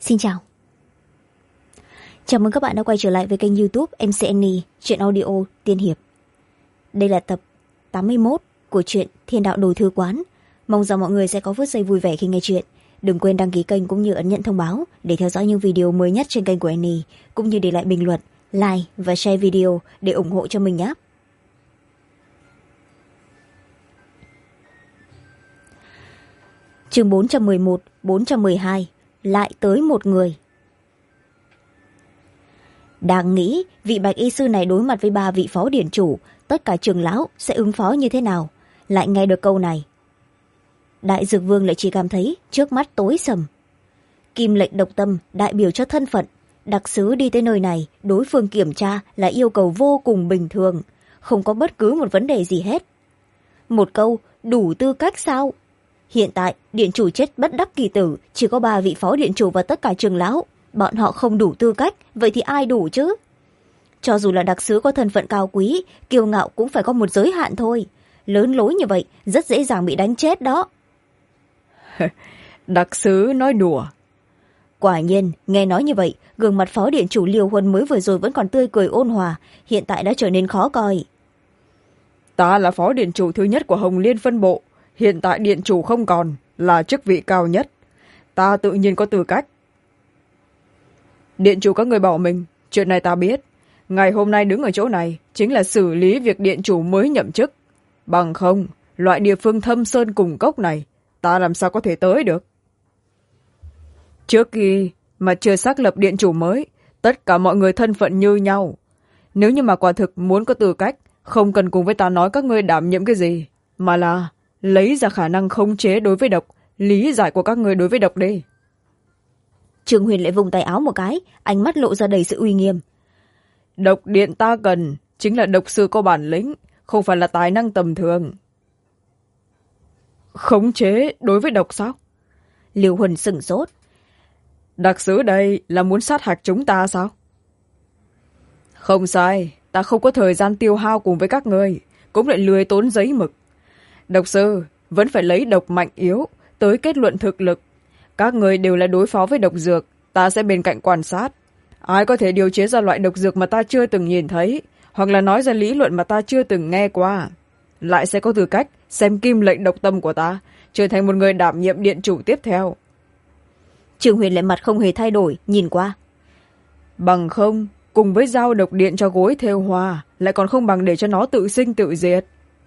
Xin chào. Chào mừng các bạn đã quay trở lại với kênh YouTube MC Annie, truyện audio tiên hiệp. Đây là tập 81 của truyện Thiên đạo đồ thư quán. Mong rằng mọi người sẽ có phút giây vui vẻ khi nghe chuyện. Đừng quên đăng ký kênh cũng như ấn nhận thông báo để theo dõi những video mới nhất trên kênh của Annie, cũng như để lại bình luận, like và share video để ủng hộ cho mình nhé. Chương 411, 412, lại tới một người. Đang nghĩ vị bạch y sư này đối mặt với 3 vị phó điển chủ, tất cả trưởng lão sẽ ứng phó như thế nào, lại nghe được câu này. Đại Dược Vương lại chỉ cảm thấy trước mắt tối sầm. Kim lệnh độc tâm đại biểu cho thân phận, đặc sứ đi tới nơi này, đối phương kiểm tra là yêu cầu vô cùng bình thường, không có bất cứ một vấn đề gì hết. Một câu đủ tư cách sao? Hiện tại điện chủ chết bất đắc kỳ tử, chỉ có 3 vị phó điện chủ và tất cả trưởng lão, bọn họ không đủ tư cách, vậy thì ai đủ chứ? Cho dù là đặc sứ có thân phận cao quý, kiêu ngạo cũng phải có một giới hạn thôi. Lớn lối như vậy rất dễ dàng bị đánh chết đó. Đặc sứ nói đùa. Quả nhiên, nghe nói như vậy, gương mặt phó điện chủ Liêu Huân mới vừa rồi vẫn còn tươi cười ôn hòa, hiện tại đã trở nên khó coi. Ta là phó điện chủ thứ nhất của Hồng Liên phân bộ, hiện tại điện chủ không còn, là chức vị cao nhất. Ta tự nhiên có tư cách. Điện chủ các người bảo mình, chuyện này ta biết. Ngày hôm nay đứng ở chỗ này chính là xử lý việc điện chủ mới nhậm chức. Bằng không, loại địa phương thâm sơn cùng cốc này, ta làm sao có thể tới được. Trước khi mà chưa xác lập điện chủ mới, tất cả mọi người thân phận như nhau. Nếu như mà quả thực muốn có tư cách, không cần cùng với ta nói các ngươi đảm nhiệm cái gì, mà là lấy ra khả năng khống chế đối với độc, lý giải của các ngươi đối với độc đi. Trương Huyền lại vùng tay áo một cái, ánh mắt lộ ra đầy sự uy nghiêm. Độc điện ta cần chính là độc sư có bản lĩnh, không phải là tài năng tầm thường. Khống chế đối với độc sao? Liêu Huân sửng sốt. Đặc sứ đây là muốn sát hạch chúng ta sao? Không sai, ta không có thời gian tiêu hao cùng với các ngươi, cũng lại lười tốn giấy mực. Độc sư vẫn phải lấy độc mạnh yếu tới kết luận thực lực. Các người đều là đối phó với độc dược, ta sẽ bên cạnh quan sát. Ai có thể điều chế ra loại độc dược mà ta chưa từng nhìn thấy, hoặc là nói ra lý luận mà ta chưa từng nghe qua, lại sẽ có tư cách xem kim lệnh độc tâm của ta, trở thành một người đảm nhiệm điện chủ tiếp theo. Trương Huyền lại mặt không hề thay đổi, nhìn qua. Bằng không, cùng với giao độc điện cho gối thêu hoa, lại còn không bằng để cho nó tự sinh tự diệt.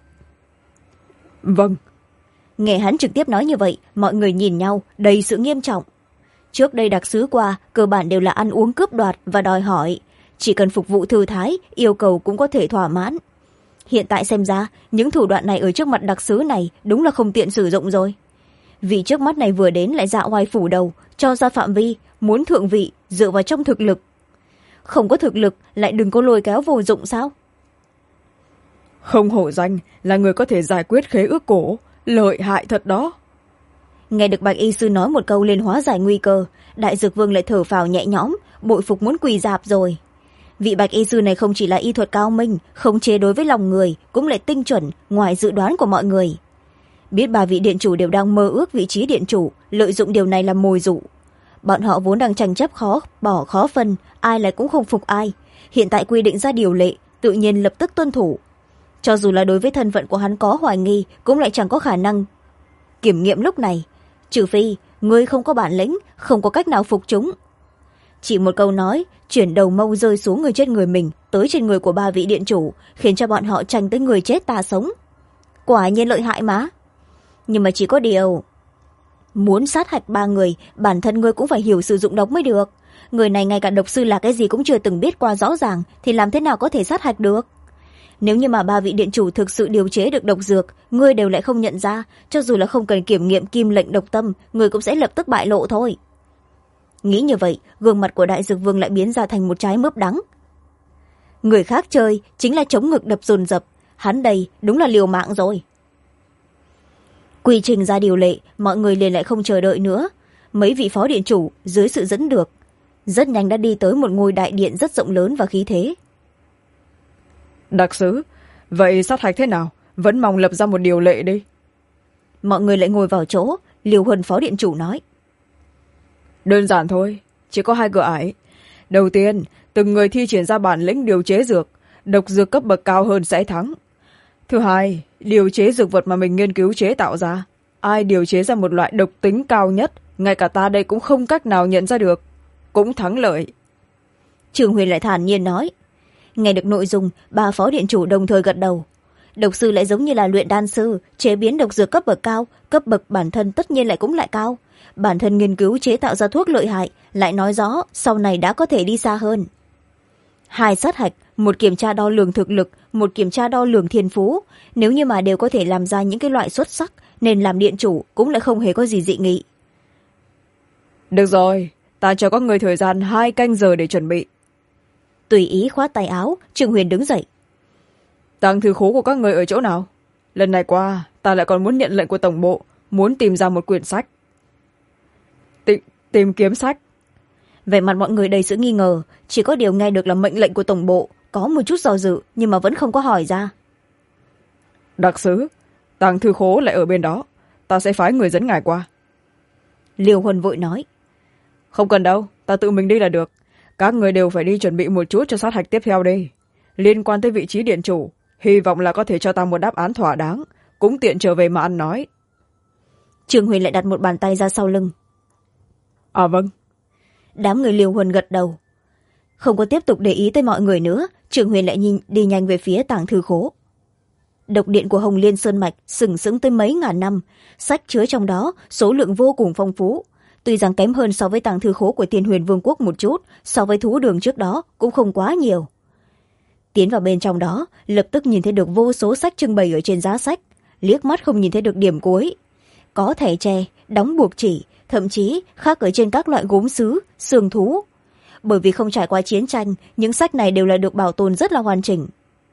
Vâng. Nghe hắn trực tiếp nói như vậy, mọi người nhìn nhau, đầy sự nghiêm trọng. Trước đây đặc sứ qua, cơ bản đều là ăn uống cướp đoạt và đòi hỏi. Chỉ cần phục vụ thư thái, yêu cầu cũng có thể thỏa mãn. Hiện tại xem ra, những thủ đoạn này ở trước mặt đặc sứ này đúng là không tiện sử dụng rồi. Vì trước mắt này vừa đến lại dạ oai phủ đầu, cho ra phạm vi, muốn thượng vị, dựa vào trong thực lực. Không có thực lực, lại đừng có lôi kéo vô dụng sao? Không hổ danh là người có thể giải quyết khế ước cổ, lợi hại thật đó. Nghe được bạch y sư nói một câu lên hóa giải nguy cơ, Đại Dược Vương lại thở phào nhẹ nhõm, bội phục muốn quỳ dạp rồi. Vị bạch y sư này không chỉ là y thuật cao minh, khống chế đối với lòng người, cũng lại tinh chuẩn, ngoài dự đoán của mọi người. Biết 3 vị điện chủ đều đang mơ ước vị trí điện chủ, lợi dụng điều này làm mồi dụ. Bọn họ vốn đang tranh chấp khó phân, ai lại cũng không phục ai. Hiện tại quy định ra điều lệ, tự nhiên lập tức tuân thủ. Cho dù là đối với thân phận của hắn có hoài nghi, cũng lại chẳng có khả năng kiểm nghiệm lúc này. Trừ phi, ngươi không có bản lĩnh, không có cách nào phục chúng. Chỉ một câu nói, chuyển đầu mâu rơi xuống người trên người mình, tới trên người của 3 vị điện chủ, khiến cho bọn họ tranh tới người chết ta sống. Quả nhiên lợi hại mà. Nhưng mà chỉ có điều, muốn sát hạch 3 người, bản thân ngươi cũng phải hiểu sử dụng độc mới được. Người này ngay cả độc sư là cái gì cũng chưa từng biết qua rõ ràng, thì làm thế nào có thể sát hạch được? Nếu như mà 3 vị điện chủ thực sự điều chế được độc dược, ngươi đều lại không nhận ra, cho dù là không cần kiểm nghiệm kim lệnh độc tâm, ngươi cũng sẽ lập tức bại lộ thôi. Nghĩ như vậy, gương mặt của Đại Dược Vương lại biến ra thành một trái mướp đắng. Người khác chơi chính là chống ngực đập dồn dập, hắn đây đúng là liều mạng rồi. Quy trình ra điều lệ, mọi người liền lại không chờ đợi nữa. Mấy vị phó điện chủ dưới sự dẫn được, rất nhanh đã đi tới một ngôi đại điện rất rộng lớn và khí thế. Đặc sứ, vậy sát hạch thế nào? Vẫn mong lập ra một điều lệ đi. Mọi người lại ngồi vào chỗ, Liêu Huân phó điện chủ nói. Đơn giản thôi, chỉ có hai cửa ải. Đầu tiên, từng người thi triển ra bản lĩnh điều chế dược, độc dược cấp bậc cao hơn sẽ thắng. Thứ hai, điều chế dược vật mà mình nghiên cứu chế tạo ra, ai điều chế ra một loại độc tính cao nhất, ngay cả ta đây cũng không cách nào nhận ra được, cũng thắng lợi. Trường Huyền lại thản nhiên nói. Nghe được nội dung, ba phó điện chủ đồng thời gật đầu. Độc sư lại giống như là luyện đan sư, chế biến độc dược cấp bậc cao, cấp bậc bản thân tất nhiên lại cũng lại cao. Bản thân nghiên cứu chế tạo ra thuốc lợi hại, lại nói rõ sau này đã có thể đi xa hơn. Hai sát hạch, một kiểm tra đo lường thực lực, một kiểm tra đo lường thiên phú. Nếu như mà đều có thể làm ra những cái loại xuất sắc, nên làm điện chủ cũng lại không hề có gì dị nghị. Được rồi, ta cho các người thời gian 2 canh giờ để chuẩn bị. Tùy ý khoát tay áo, Trương Huyền đứng dậy. Tàng thư khố của các người ở chỗ nào? Lần này qua, ta lại còn muốn nhận lệnh của tổng bộ, muốn tìm ra một quyển sách. Tìm kiếm sách? Vẻ mặt mọi người đầy sự nghi ngờ, chỉ có điều nghe được là mệnh lệnh của tổng bộ, có một chút do dự nhưng mà vẫn không có hỏi ra. Đặc sứ, tàng thư khố lại ở bên đó, ta sẽ phái người dẫn ngài qua. Liêu Huân vội nói. Không cần đâu, ta tự mình đi là được. Các người đều phải đi chuẩn bị một chút cho sát hạch tiếp theo đi. Liên quan tới vị trí điện chủ, hy vọng là có thể cho ta một đáp án thỏa đáng, cũng tiện trở về mà ăn nói. Trường Huyền lại đặt một bàn tay ra sau lưng. À vâng. Đám người Liêu Huân gật đầu. Không có tiếp tục để ý tới mọi người nữa, Trường Huyền lại đi nhanh về phía tàng thư khố. Độc điện của Hồng Liên Sơn Mạch sừng sững tới mấy ngàn năm, sách chứa trong đó số lượng vô cùng phong phú. Tuy rằng kém hơn so với tàng thư khố của Thiên Huyền Vương quốc một chút, so với thú đường trước đó cũng không quá nhiều. Tiến vào bên trong đó, lập tức nhìn thấy được vô số sách trưng bày ở trên giá sách, liếc mắt không nhìn thấy được điểm cuối. Có thẻ tre, đóng buộc chỉ, thậm chí khác ở trên các loại gốm sứ, xương thú. Bởi vì không trải qua chiến tranh, những sách này đều là được bảo tồn rất là hoàn chỉnh.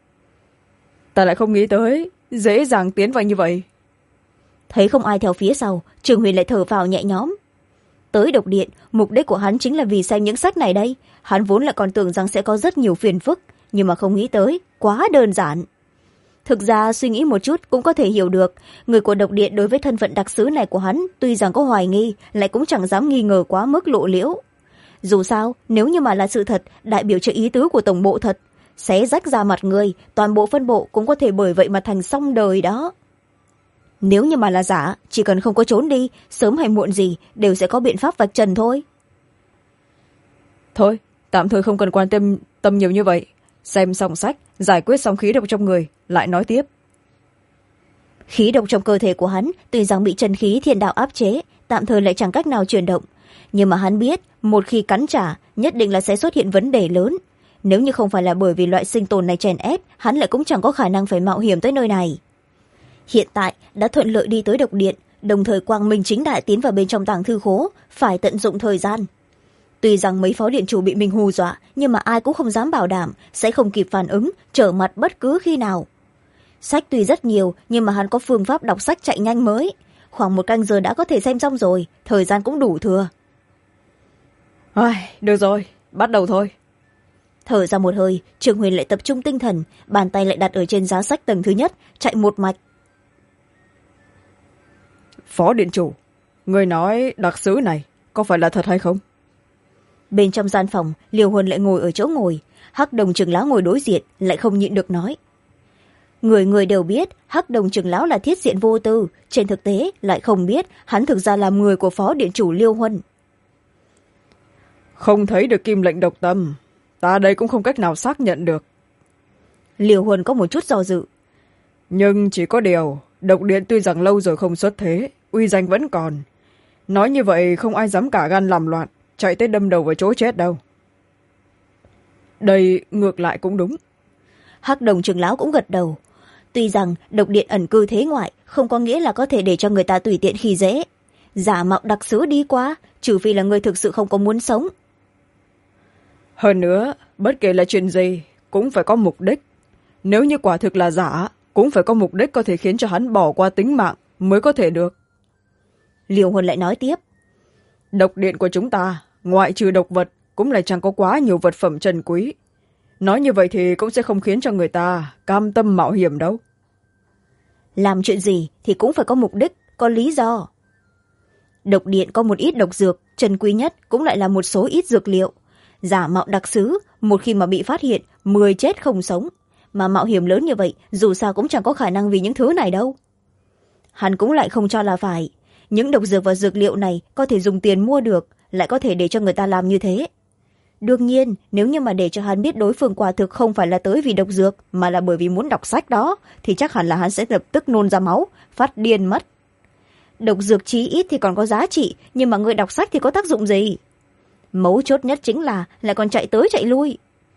Ta lại không nghĩ tới, dễ dàng tiến vào như vậy. Thấy không ai theo phía sau, Trường Huyền lại thở phào nhẹ nhõm. Tới độc điện, mục đích của hắn chính là vì xem những sách này đây. Hắn vốn lại còn tưởng rằng sẽ có rất nhiều phiền phức, nhưng mà không nghĩ tới, quá đơn giản. Thực ra suy nghĩ một chút cũng có thể hiểu được, người của độc điện đối với thân phận đặc sứ này của hắn tuy rằng có hoài nghi, lại cũng chẳng dám nghi ngờ quá mức lộ liễu. Dù sao, nếu như mà là sự thật, đại biểu cho ý tứ của tổng bộ thật, xé rách ra mặt người, toàn bộ phân bộ cũng có thể bởi vậy mà thành xong đời đó. Nếu như mà là giả, chỉ cần không có trốn đi, sớm hay muộn gì đều sẽ có biện pháp vạch trần thôi. Thôi, tạm thời không cần quan tâm nhiều như vậy. Xem xong sách, giải quyết xong khí độc trong người, lại nói tiếp. Khí độc trong cơ thể của hắn tuy rằng bị chân khí thiên đạo áp chế, tạm thời lại chẳng cách nào chuyển động. Nhưng mà hắn biết, một khi cắn trả, nhất định là sẽ xuất hiện vấn đề lớn. Nếu như không phải là bởi vì loại sinh tồn này chèn ép, hắn lại cũng chẳng có khả năng phải mạo hiểm tới nơi này. Hiện tại đã thuận lợi đi tới độc điện, đồng thời quang minh chính đại tiến vào bên trong tàng thư khố, phải tận dụng thời gian. Tuy rằng mấy phó điện chủ bị mình hù dọa, nhưng mà ai cũng không dám bảo đảm sẽ không kịp phản ứng, trở mặt bất cứ khi nào. Sách tuy rất nhiều, nhưng mà hắn có phương pháp đọc sách chạy nhanh mới. Khoảng 1 canh giờ đã có thể xem xong rồi, thời gian cũng đủ thừa. Được rồi, bắt đầu thôi. Thở ra một hơi, Trường Huyền lại tập trung tinh thần, bàn tay lại đặt ở trên giá sách tầng thứ nhất, chạy một mạch. Phó điện chủ, người nói đặc sứ này có phải là thật hay không? Bên trong gian phòng, Liêu Huân lại ngồi ở chỗ ngồi, Hắc Đồng trưởng lão ngồi đối diện, lại không nhịn được nói. Người người đều biết Hắc Đồng trưởng lão là thiết diện vô tư, trên thực tế lại không biết hắn thực ra là người của phó điện chủ Liêu Huân. Không thấy được kim lệnh độc tâm, ta đây cũng không cách nào xác nhận được. Liêu Huân có một chút do dự. Nhưng chỉ có điều, độc điện tuy rằng lâu rồi không xuất thế, uy danh vẫn còn. Nói như vậy không ai dám cả gan làm loạn, chạy tới đâm đầu vào chỗ chết đâu. Đây ngược lại cũng đúng. Hắc Đồng trưởng lão cũng gật đầu. Tuy rằng độc điện ẩn cư thế ngoại, không có nghĩa là có thể để cho người ta tùy tiện khi dễ. Giả mạo đặc sứ đi qua, trừ phi là người thực sự không có muốn sống. Hơn nữa, bất kể là chuyện gì, cũng phải có mục đích. Nếu như quả thực là giả, cũng phải có mục đích có thể khiến cho hắn bỏ qua tính mạng mới có thể được. Liêu Huân lại nói tiếp. Độc điện của chúng ta, ngoại trừ độc vật, cũng lại chẳng có quá nhiều vật phẩm trân quý. Nói như vậy thì cũng sẽ không khiến cho người ta cam tâm mạo hiểm đâu. Làm chuyện gì thì cũng phải có mục đích, có lý do. độc điện có một ít độc dược chân quý nhất cũng lại là một số ít dược liệu. Giả mạo đặc sứ, một khi mà bị phát hiện 10 chết không sống, mà mạo hiểm lớn như vậy dù sao cũng chẳng có khả năng vì những thứ này đâu. Hắn cũng lại không cho là phải, những độc dược và dược liệu này có thể dùng tiền mua được, lại có thể để cho người ta làm như thế. Đương nhiên, nếu như mà để cho hắn biết đối phương quả thực không phải là tới vì độc dược mà là bởi vì muốn đọc sách đó, thì chắc hẳn là hắn sẽ lập tức nôn ra máu, phát điên mất. Độc dược chí ít thì còn có giá trị, nhưng mà người đọc sách thì có tác dụng gì? Mấu chốt nhất chính là lại còn chạy tới chạy lui.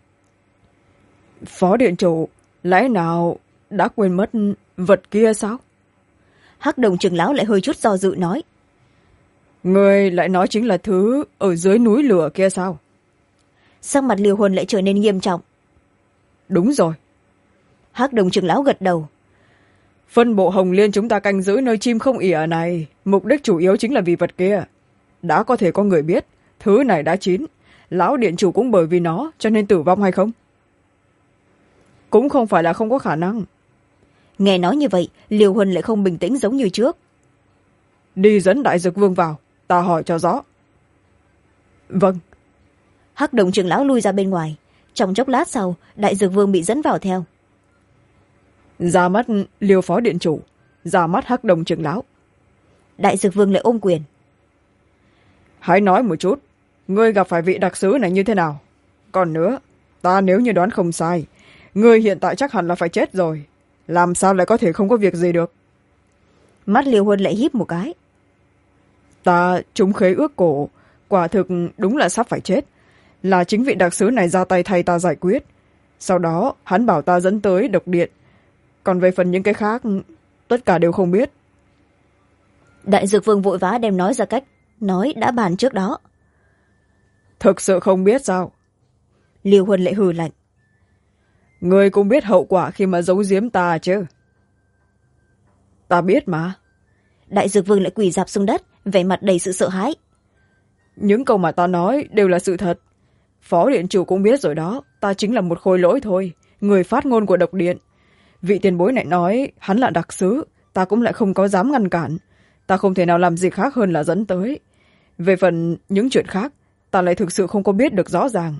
Phó điện chủ, lẽ nào đã quên mất vật kia sao? Hắc Đồng trưởng lão lại hơi chút do dự nói. Người lại nói chính là thứ ở dưới núi lửa kia sao? Sắc mặt Liêu Huân lại trở nên nghiêm trọng. Đúng rồi. Hắc Đồng trưởng lão gật đầu. Phân bộ Hồng Liên chúng ta canh giữ nơi chim không ỉa này, mục đích chủ yếu chính là vì vật kia. Đã có thể có người biết thứ này đã chín, lão điện chủ cũng bởi vì nó cho nên tử vong hay không? Cũng không phải là không có khả năng. Nghe nói như vậy, Liêu Huân lại không bình tĩnh giống như trước. Đi dẫn Đại Dược Vương vào, ta hỏi cho rõ. Vâng. Hắc Đồng trưởng lão lui ra bên ngoài. Trong chốc lát sau, Đại Dược Vương bị dẫn vào theo. Ra mắt Liêu phó điện chủ, ra mắt Hắc Đồng trưởng lão. Đại Dược Vương lại ôm quyền. Hãy nói một chút, ngươi gặp phải vị đặc sứ này như thế nào? Còn nữa, ta nếu như đoán không sai, ngươi hiện tại chắc hẳn là phải chết rồi, làm sao lại có thể không có việc gì được? Mắt Liêu Huân lại híp một cái. Ta trúng khế ước cổ, quả thực đúng là sắp phải chết, là chính vị đặc sứ này ra tay thay ta giải quyết. Sau đó hắn bảo ta dẫn tới độc điện, còn về phần những cái khác tất cả đều không biết. Đại Dược Vương vội vã đem nói ra cách nói đã bàn trước đó. Thực sự không biết sao? Liêu Huân lại hừ lạnh. Ngươi cũng biết hậu quả khi mà giấu giếm ta chứ? Ta biết mà. Đại Dược Vương lại quỳ rạp xuống đất, vẻ mặt đầy sự sợ hãi. Những câu mà ta nói đều là sự thật. Phó điện chủ cũng biết rồi đó, ta chính là một khối lỗi thôi, người phát ngôn của độc điện. Vị tiền bối này nói hắn là đặc sứ, ta cũng lại không có dám ngăn cản. Ta không thể nào làm gì khác hơn là dẫn tới. Về phần những chuyện khác, ta lại thực sự không có biết được rõ ràng.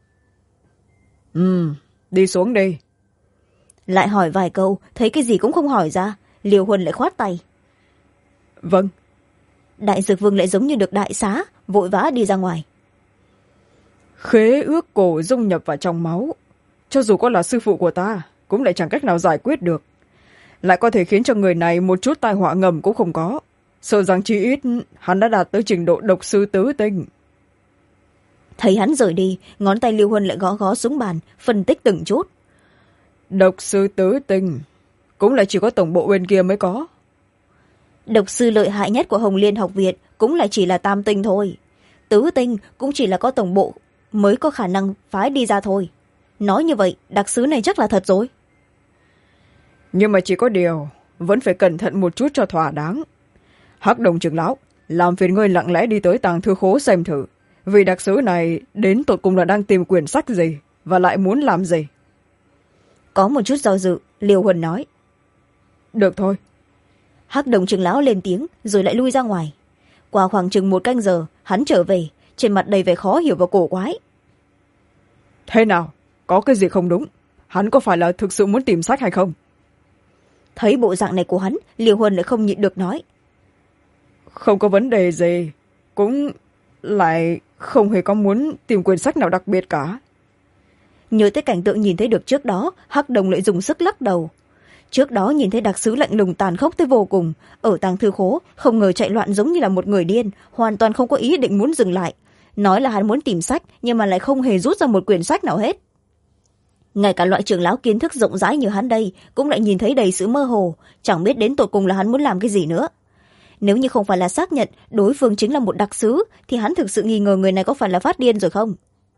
Đi xuống đi. Lại hỏi vài câu, thấy cái gì cũng không hỏi ra, Liêu Huân lại khoát tay. Vâng. Đại Dược Vương lại giống như được đại xá, vội vã đi ra ngoài. Khế ước cổ dung nhập vào trong máu, cho dù có là sư phụ của ta cũng lại chẳng cách nào giải quyết được, lại có thể khiến cho người này một chút tai họa ngầm cũng không có. Sợ rằng chí ít hắn đã đạt tới trình độ độc sư tứ tinh. Thấy hắn rời đi, ngón tay Liêu Huân lại gõ gõ xuống bàn, phân tích từng chút. Độc sư tứ tinh cũng lại chỉ có tổng bộ bên kia mới có. Độc sư lợi hại nhất của Hồng Liên học viện cũng lại chỉ là tam tinh thôi. Tứ tinh cũng chỉ là có tổng bộ mới có khả năng phái đi ra thôi. Nói như vậy, đặc sứ này chắc là thật rồi. Nhưng mà chỉ có điều, vẫn phải cẩn thận một chút cho thỏa đáng. Hắc Đồng trưởng lão, làm phiền ngươi lặng lẽ đi tới tàng thư khố xem thử, vì đặc sứ này đến tột cùng là đang tìm quyển sách gì và lại muốn làm gì. Có một chút do dự, Liêu Huân nói. Được thôi. Hắc Đồng trưởng lão lên tiếng rồi lại lui ra ngoài. Qua khoảng chừng 1 canh giờ, hắn trở về, trên mặt đầy vẻ khó hiểu và cổ quái. Thế nào, có cái gì không đúng? Hắn có phải là thực sự muốn tìm sách hay không? Thấy bộ dạng này của hắn, Liêu Huân lại không nhịn được nói. Không có vấn đề gì, cũng lại không hề có muốn tìm quyển sách nào đặc biệt cả. Nhớ tới cảnh tượng nhìn thấy được trước đó, Hắc Đồng lại dùng sức lắc đầu. Trước đó nhìn thấy đặc sứ lạnh lùng tàn khốc tới vô cùng, ở tàng thư khố không ngờ chạy loạn giống như là một người điên, hoàn toàn không có ý định muốn dừng lại. Nói là hắn muốn tìm sách, nhưng mà lại không hề rút ra một quyển sách nào hết. Ngay cả loại trưởng lão kiến thức rộng rãi như hắn đây cũng lại nhìn thấy đầy sự mơ hồ, chẳng biết đến tột cùng là hắn muốn làm cái gì nữa. Nếu như không phải là xác nhận đối phương chính là một đặc sứ, thì hắn thực sự nghi ngờ người này có phải là phát điên rồi không.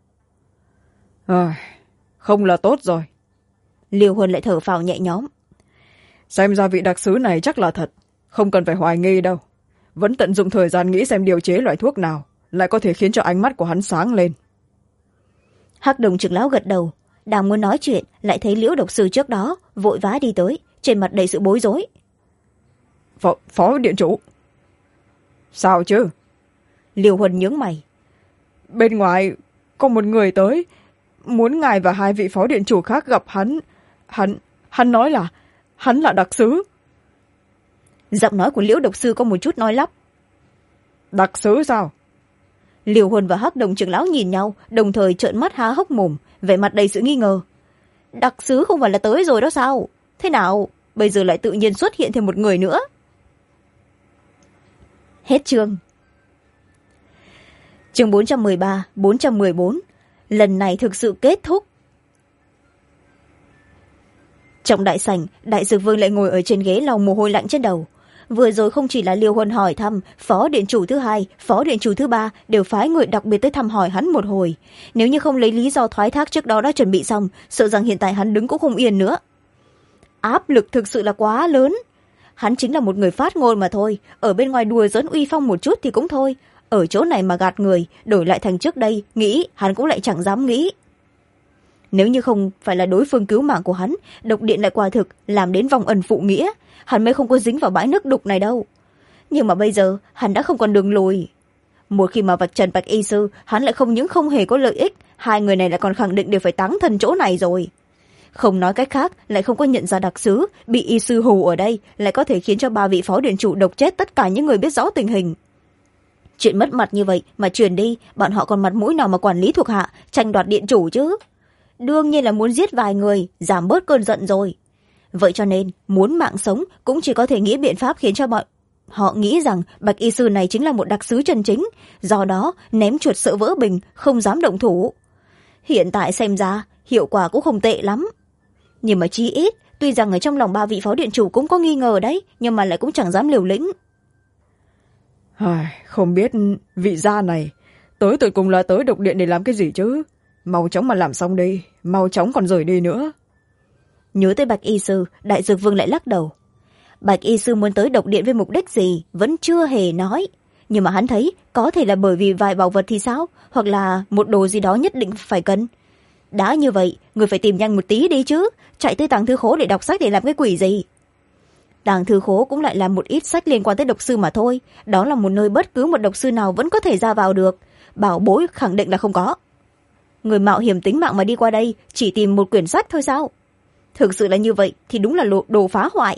Không là tốt rồi. Liêu Huân lại thở phào nhẹ nhõm. Xem ra vị đặc sứ này chắc là thật, không cần phải hoài nghi đâu. Vẫn tận dụng thời gian nghĩ xem điều chế loại thuốc nào lại có thể khiến cho ánh mắt của hắn sáng lên. Hắc Đồng trưởng lão gật đầu, đang muốn nói chuyện lại thấy Liễu độc sư trước đó vội vã đi tới, trên mặt đầy sự bối rối. Phó điện chủ. Sao chứ? Liêu Huân nhướng mày. Bên ngoài có một người tới, muốn ngài và hai vị phó điện chủ khác gặp hắn. Hắn nói là hắn là đặc sứ. Giọng nói của Liễu độc sư có một chút nói lắp. Đặc sứ sao? Liêu Huân và Hắc Đồng trưởng lão nhìn nhau, đồng thời trợn mắt há hốc mồm, vẻ mặt đầy sự nghi ngờ. Đặc sứ không phải là tới rồi đó sao? Thế nào bây giờ lại tự nhiên xuất hiện thêm một người nữa? Hết chương. Chương 413, 414. Lần này thực sự kết thúc. Trong đại sảnh, Đại Dược Vương lại ngồi ở trên ghế lau mồ hôi lạnh trên đầu. Vừa rồi không chỉ là Liêu Huân hỏi thăm, phó điện chủ thứ hai, phó điện chủ thứ ba đều phái người đặc biệt tới thăm hỏi hắn một hồi. Nếu như không lấy lý do thoái thác trước đó đã chuẩn bị xong, sợ rằng hiện tại hắn đứng cũng không yên nữa. Áp lực thực sự là quá lớn. Hắn chính là một người phát ngôn mà thôi, ở bên ngoài đùa giỡn uy phong một chút thì cũng thôi, ở chỗ này mà gạt người, đổi lại thành trước đây nghĩ hắn cũng lại chẳng dám nghĩ. Nếu như không phải là đối phương cứu mạng của hắn, độc điện lại quả thực làm đến vòng ẩn phụ nghĩa, hắn mới không có dính vào bãi nước đục này đâu. Nhưng mà bây giờ hắn đã không còn đường lùi. Một khi mà vạch trần Bạch Y Sư, hắn lại không những không hề có lợi ích, hai người này lại còn khẳng định đều phải táng thân chỗ này rồi. Không nói cách khác, lại không có nhận ra đặc sứ, bị Y Sư hù ở đây lại có thể khiến cho ba vị phó điện chủ độc chết tất cả những người biết rõ tình hình. Chuyện mất mặt như vậy mà truyền đi, bọn họ còn mặt mũi nào mà quản lý thuộc hạ, tranh đoạt điện chủ chứ? Đương nhiên là muốn giết vài người, giảm bớt cơn giận rồi. Vậy cho nên, muốn mạng sống cũng chỉ có thể nghĩ biện pháp khiến cho bọn họ nghĩ rằng Bạch Y Sư này chính là một đặc sứ chân chính, do đó ném chuột sợ vỡ bình, không dám động thủ. Hiện tại xem ra, hiệu quả cũng không tệ lắm. Nhưng mà chí ít, tuy rằng ở trong lòng ba vị phó điện chủ cũng có nghi ngờ đấy, nhưng mà lại cũng chẳng dám liều lĩnh. Không biết vị gia này tới tụi cùng là tới độc điện để làm cái gì chứ? Mau chóng mà làm xong đi, mau chóng còn rời đi nữa. Nhớ tới Bạch Y Sư, Đại Dược Vương lại lắc đầu. Bạch Y Sư muốn tới độc điện với mục đích gì vẫn chưa hề nói, nhưng mà hắn thấy có thể là bởi vì vài bảo vật thì sao, hoặc là một đồ gì đó nhất định phải cần. Đã như vậy, người phải tìm nhanh một tí đi chứ, chạy tới tàng thư khố để đọc sách để làm cái quỷ gì? Tàng thư khố cũng lại là một ít sách liên quan tới độc sư mà thôi, đó là một nơi bất cứ một độc sư nào vẫn có thể ra vào được, bảo bối khẳng định là không có. Người mạo hiểm tính mạng mà đi qua đây chỉ tìm một quyển sách thôi sao? Thực sự là như vậy thì đúng là đồ phá hoại.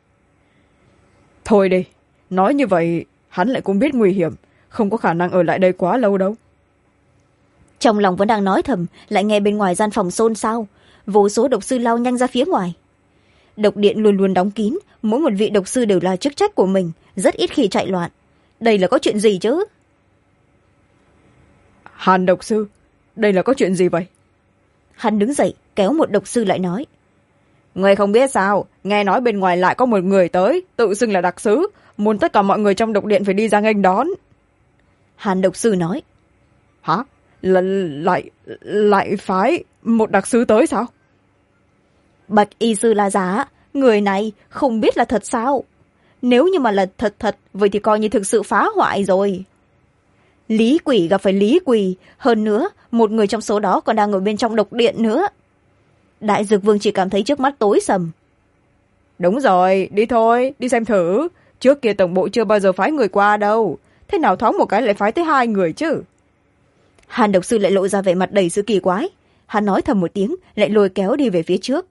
Thôi đi, nói như vậy hắn lại cũng biết nguy hiểm, không có khả năng ở lại đây quá lâu đâu. Trong lòng vẫn đang nói thầm, lại nghe bên ngoài gian phòng xôn xao, vô số độc sư lao nhanh ra phía ngoài. Độc điện luôn luôn đóng kín, mỗi một vị độc sư đều là chức trách của mình, rất ít khi chạy loạn. Đây là có chuyện gì chứ? Hàn độc sư, đây là có chuyện gì vậy? Hắn đứng dậy, kéo một độc sư lại nói. Người không biết sao, nghe nói bên ngoài lại có một người tới, tự xưng là đặc sứ, muốn tất cả mọi người trong độc điện phải đi ra nghênh đón. Hàn độc sư nói. Hả? Lại phái một đặc sứ tới sao? Bạch Y Sư là giả, người này không biết là thật sao? Nếu như mà là thật, vậy thì coi như thực sự phá hoại rồi. Lý quỷ gặp phải lý quỷ, hơn nữa, một người trong số đó còn đang ở bên trong độc điện nữa. Đại Dược Vương chỉ cảm thấy trước mắt tối sầm. Đúng rồi, đi thôi, đi xem thử. Trước kia tổng bộ chưa bao giờ phái người qua đâu. Thế nào thoáng một cái lại phái tới 2 người chứ? Hàn độc sư lại lộ ra vẻ mặt đầy sự kỳ quái. Hắn nói thầm một tiếng, lại lôi kéo đi về phía trước.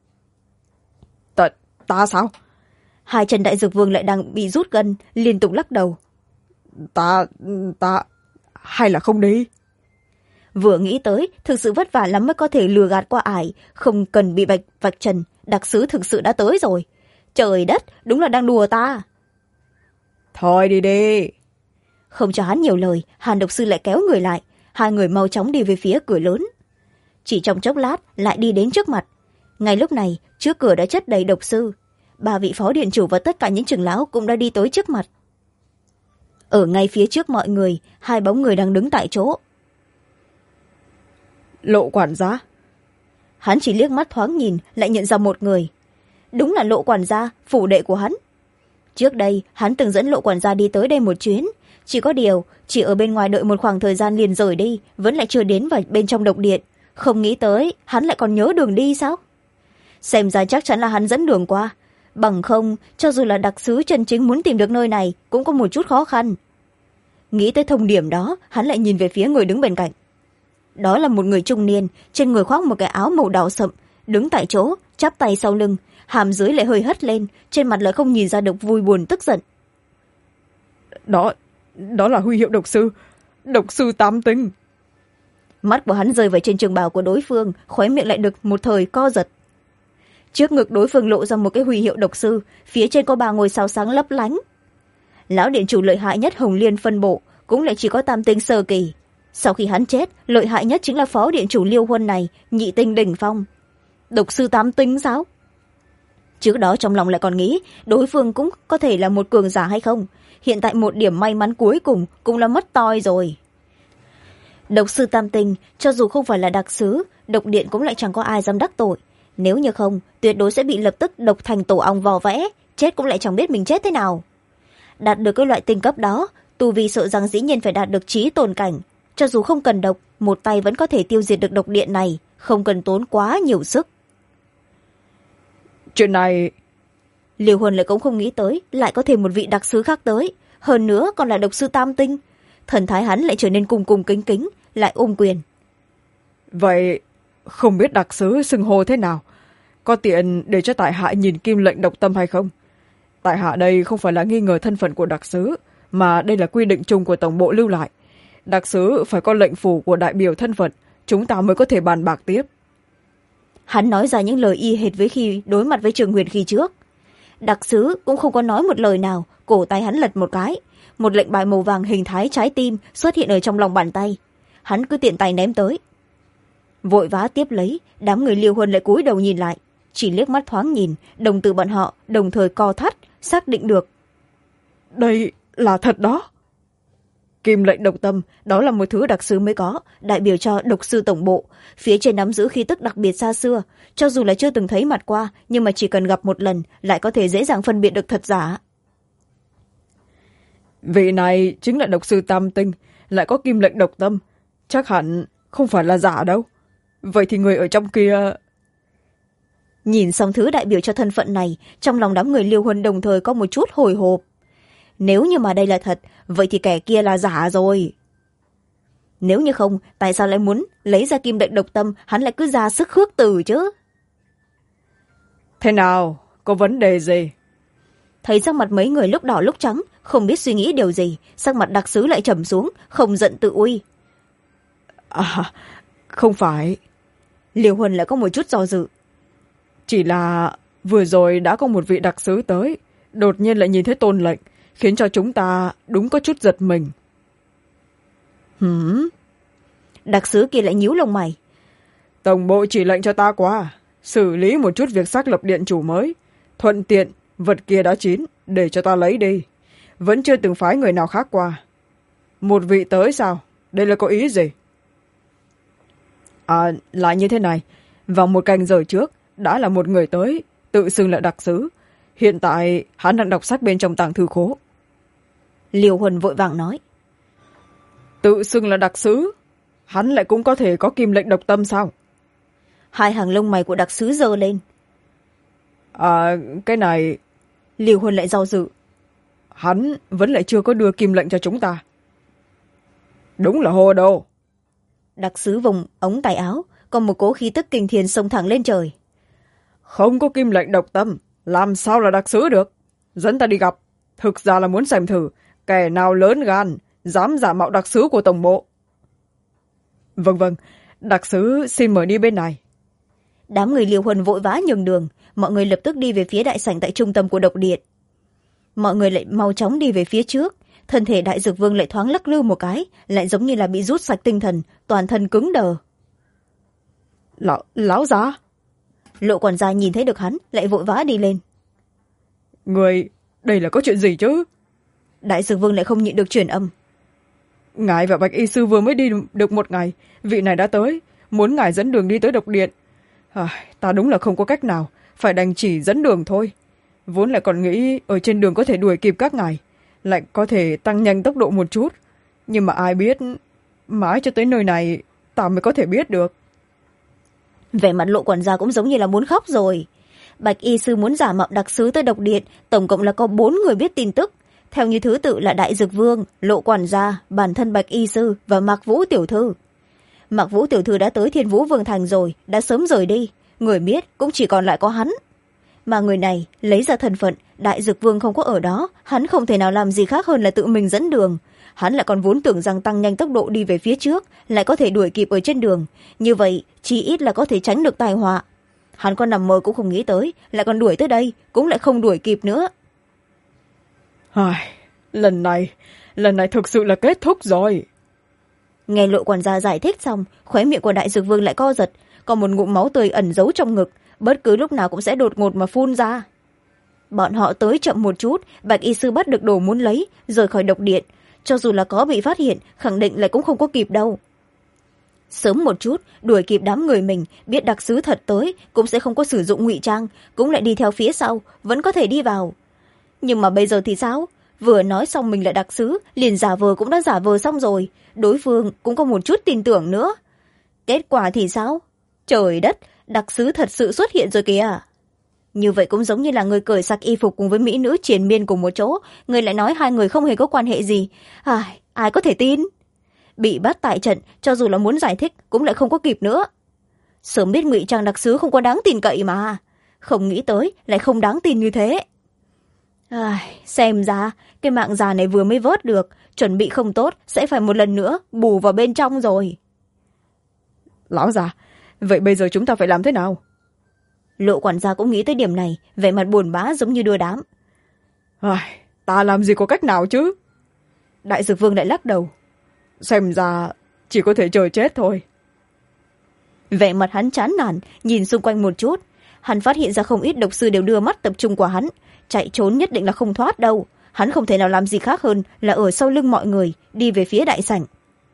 Ta sao? Hai chân Đại Dược Vương lại đang bị rút gân, liên tục lắc đầu. Ta hay là không đi? Vừa nghĩ tới, thực sự vất vả lắm mới có thể lừa gạt qua ải, không cần bị vạch trần, đặc sứ thực sự đã tới rồi. Trời đất, đúng là đang đùa ta. Thôi đi đi. Không cho hắn nhiều lời, Hàn độc sư lại kéo người lại, hai người mau chóng đi về phía cửa lớn. Chỉ trong chốc lát lại đi đến trước mặt. Ngay lúc này, trước cửa đã chất đầy độc sư. 3 vị phó điện chủ và tất cả những trưởng lão cũng đã đi tới trước mặt. Ở ngay phía trước mọi người, 2 bóng người đang đứng tại chỗ. Lộ quản gia. Hắn chỉ liếc mắt thoáng nhìn, lại nhận ra một người. Đúng là Lộ quản gia, phủ đệ của hắn. Trước đây, hắn từng dẫn Lộ quản gia đi tới đây một chuyến. Chỉ có điều, chỉ ở bên ngoài đợi một khoảng thời gian liền rời đi, vẫn lại chưa đến vào bên trong độc điện. Không nghĩ tới, hắn lại còn nhớ đường đi sao? Xem ra chắc chắn là hắn dẫn đường qua. Bằng không, cho dù là đặc sứ chân chính muốn tìm được nơi này, cũng có một chút khó khăn. nghĩ tới thông điểm đó, hắn lại nhìn về phía người đứng bên cạnh. Đó là một người trung niên, trên người khoác một cái áo màu đỏ sậm, đứng tại chỗ chắp tay sau lưng, hàm dưới lại hơi hất lên, trên mặt lại không nhìn ra được vui buồn tức giận. Đó là huy hiệu độc sư tam tinh. Mắt của hắn rơi vào trên trường bào của đối phương, khóe miệng lại được một thời co giật. Trước ngực đối phương lộ ra một cái huy hiệu độc sư, phía trên có 3 ngôi sao sáng lấp lánh. Lão điện chủ lợi hại nhất Hồng Liên phân bộ cũng lại chỉ có tam tinh sơ kỳ. Sau khi hắn chết, lợi hại nhất chính là phó điện chủ Liêu Huân này, nhị tinh đỉnh phong. Độc sư tam tinh sao? Trước đó trong lòng lại còn nghĩ đối phương cũng có thể là một cường giả hay không. Hiện tại một điểm may mắn cuối cùng cũng là mất toi rồi. Độc sư tam tinh, cho dù không phải là đặc sứ, độc điện cũng lại chẳng có ai dám đắc tội. Nếu như không, tuyệt đối sẽ bị lập tức độc thành tổ ong vò vẽ, chết cũng lại chẳng biết mình chết thế nào. Đạt được cái loại tinh cấp đó, tu vi sợ rằng dĩ nhiên phải đạt được trí tồn cảnh. Cho dù không cần độc, một tay vẫn có thể tiêu diệt được độc điện này, không cần tốn quá nhiều sức. Chuyện này... Liêu Huân lại cũng không nghĩ tới, lại có thêm một vị đặc sứ khác tới. Hơn nữa còn là độc sư tam tinh. Thần thái hắn lại trở nên cung cung kính kính, lại ôm quyền. Vậy không biết đặc sứ xưng hô thế nào? Có tiện để cho tại hạ nhìn kim lệnh độc tâm hay không? Tại hạ đây không phải là nghi ngờ thân phận của đặc sứ, mà đây là quy định chung của tổng bộ lưu lại. Đặc sứ phải có lệnh phủ của đại biểu thân phận, chúng ta mới có thể bàn bạc tiếp. Hắn nói ra những lời y hệt với khi đối mặt với Trường Huyền khi trước. Đặc sứ cũng không có nói một lời nào, cổ tay hắn lật một cái. Một lệnh bài màu vàng hình thái trái tim xuất hiện ở trong lòng bàn tay. Hắn cứ tiện tay ném tới. Vội vã tiếp lấy, đám người Liêu Huân lại cúi đầu nhìn lại. Chỉ liếc mắt thoáng nhìn, đồng từ bọn họ đồng thời co thắt, xác định được. Đây là thật đó. Kim lệnh độc tâm, đó là một thứ đặc sứ mới có, đại biểu cho độc sư tổng bộ. Phía trên nắm giữ khí tức đặc biệt xa xưa, cho dù là chưa từng thấy mặt qua, nhưng mà chỉ cần gặp một lần, lại có thể dễ dàng phân biệt được thật giả. Vị này chính là độc sư tam tinh, lại có kim lệnh độc tâm. Chắc hẳn không phải là giả đâu. Vậy thì người ở trong kia... Nhìn xong thứ đại biểu cho thân phận này, trong lòng đám người Liêu Huân đồng thời có một chút hồi hộp. Nếu như mà đây là thật, vậy thì kẻ kia là giả rồi. Nếu như không, tại sao lại muốn lấy ra kim lệnh độc tâm, hắn lại cứ ra sức khước từ chứ? Thế nào? Có vấn đề gì? Thấy sắc mặt mấy người lúc đỏ lúc trắng, không biết suy nghĩ điều gì, sắc mặt đặc sứ lại trầm xuống, không giận tự uy. À, không phải. Liêu Huân lại có một chút do dự. Chỉ là vừa rồi đã có một vị đặc sứ tới, đột nhiên lại nhìn thấy tôn lệnh, khiến cho chúng ta đúng có chút giật mình. Đặc sứ kia lại nhíu lông mày. Tổng bộ chỉ lệnh cho ta qua, xử lý một chút việc xác lập điện chủ mới. Thuận tiện, vật kia đã chín, để cho ta lấy đi. Vẫn chưa từng phái người nào khác qua. Một vị tới sao? Đây là có ý gì? À, là như thế này. Vào một canh giờ trước, đã là một người tới, tự xưng là đặc sứ. Hiện tại, hắn đang đọc sách bên trong tàng thư khố. Liêu Huân vội vàng nói. Tự xưng là đặc sứ? Hắn lại cũng có thể có kim lệnh độc tâm sao? Hai hàng lông mày của đặc sứ giơ lên. À, cái này... Liêu Huân lại do dự. Hắn vẫn lại chưa có đưa kim lệnh cho chúng ta. Đúng là hồ đồ. Đặc sứ vùng ống tay áo, còn một cỗ khí tức kinh thiên xông thẳng lên trời. Không có kim lệnh độc tâm, làm sao là đặc sứ được? Dẫn ta đi gặp, thực ra là muốn xem thử kẻ nào lớn gan, dám giả mạo đặc sứ của tổng bộ. Vâng, đặc sứ xin mời đi bên này. Đám người Liêu Huân vội vã nhường đường, mọi người lập tức đi về phía đại sảnh tại trung tâm của độc điện. Mọi người lại mau chóng đi về phía trước, thân thể đại dược vương lại thoáng lắc lư một cái, lại giống như là bị rút sạch tinh thần, toàn thân cứng đờ. Lão gia. Lộ quản gia nhìn thấy được hắn, lại vội vã đi lên. Người, đây là có chuyện gì chứ? Đại dược vương lại không nhịn được truyền âm. Ngài và Bạch Y Sư vừa mới đi được một ngày, vị này đã tới, muốn ngài dẫn đường đi tới độc điện. Ta đúng là không có cách nào, phải đành chỉ dẫn đường thôi. Vốn lại còn nghĩ ở trên đường có thể đuổi kịp các ngài, lại có thể tăng nhanh tốc độ một chút. Nhưng mà ai biết, mãi cho tới nơi này, ta mới có thể biết được. Vẻ mặt Lộ quản gia cũng giống như là muốn khóc rồi. Bạch Y Sư muốn giả mạo đặc sứ tới độc điện, tổng cộng là có 4 người biết tin tức. theo như thứ tự là Đại Dược Vương, Lộ Quản gia, bản thân Bạch Y Sư và Mạc Vũ tiểu thư. Mạc Vũ tiểu thư đã tới Thiên Vũ Vương Thành rồi, đã sớm rời đi, người biết cũng chỉ còn lại có hắn. Mà người này lấy ra thân phận Đại Dược Vương không có ở đó, hắn không thể nào làm gì khác hơn là tự mình dẫn đường. Hắn lại còn vốn tưởng rằng tăng nhanh tốc độ đi về phía trước lại có thể đuổi kịp ở trên đường, như vậy chí ít là có thể tránh được tai họa. Hắn còn nằm mơ cũng không nghĩ tới lại còn đuổi tới đây, cũng lại không đuổi kịp nữa. Lần này thực sự là kết thúc rồi. Nghe Lộ Quản gia giải thích xong, khóe miệng của Đại Dược Vương lại co giật, còn một ngụm máu tươi ẩn giấu trong ngực, bất cứ lúc nào cũng sẽ đột ngột mà phun ra. Bọn họ tới chậm một chút, Bạch Y Sư bắt được đồ muốn lấy, rời khỏi độc điện, cho dù là có bị phát hiện, khẳng định lại cũng không có kịp đâu. Sớm một chút đuổi kịp đám người mình, biết đặc sứ thật tới cũng sẽ không có sử dụng ngụy trang, cũng lại đi theo phía sau, vẫn có thể đi vào. Nhưng mà bây giờ thì sao? Vừa nói xong mình là đặc sứ, liền giả vờ cũng đã giả vờ xong rồi, đối phương cũng có một chút tin tưởng nữa. Kết quả thì sao? Trời đất, đặc sứ thật sự xuất hiện rồi kìa. Như vậy cũng giống như là người cởi sạch y phục cùng với mỹ nữ triền miên cùng một chỗ, người lại nói hai người không hề có quan hệ gì. Ai có thể tin? Bị bắt tại trận, cho dù là muốn giải thích cũng lại không có kịp nữa. Sớm biết ngụy trang đặc sứ không có đáng tin cậy mà, không nghĩ tới lại không đáng tin như thế. Xem ra cái mạng già này vừa mới vớt được, chuẩn bị không tốt sẽ phải một lần nữa bù vào bên trong rồi. Lão già, vậy bây giờ chúng ta phải làm thế nào? Lộ Quản gia cũng nghĩ tới điểm này, vẻ mặt buồn bã giống như đưa đám. Ta làm gì có cách nào chứ? Đại Dược Vương lại lắc đầu. Xem ra chỉ có thể chờ chết thôi. Vẻ mặt hắn chán nản, nhìn xung quanh một chút. Hắn phát hiện ra không ít độc sư đều đưa mắt tập trung qua hắn. Chạy trốn nhất định là không thoát đâu. Hắn không thể nào làm gì khác hơn là ở sau lưng mọi người, đi về phía đại sảnh.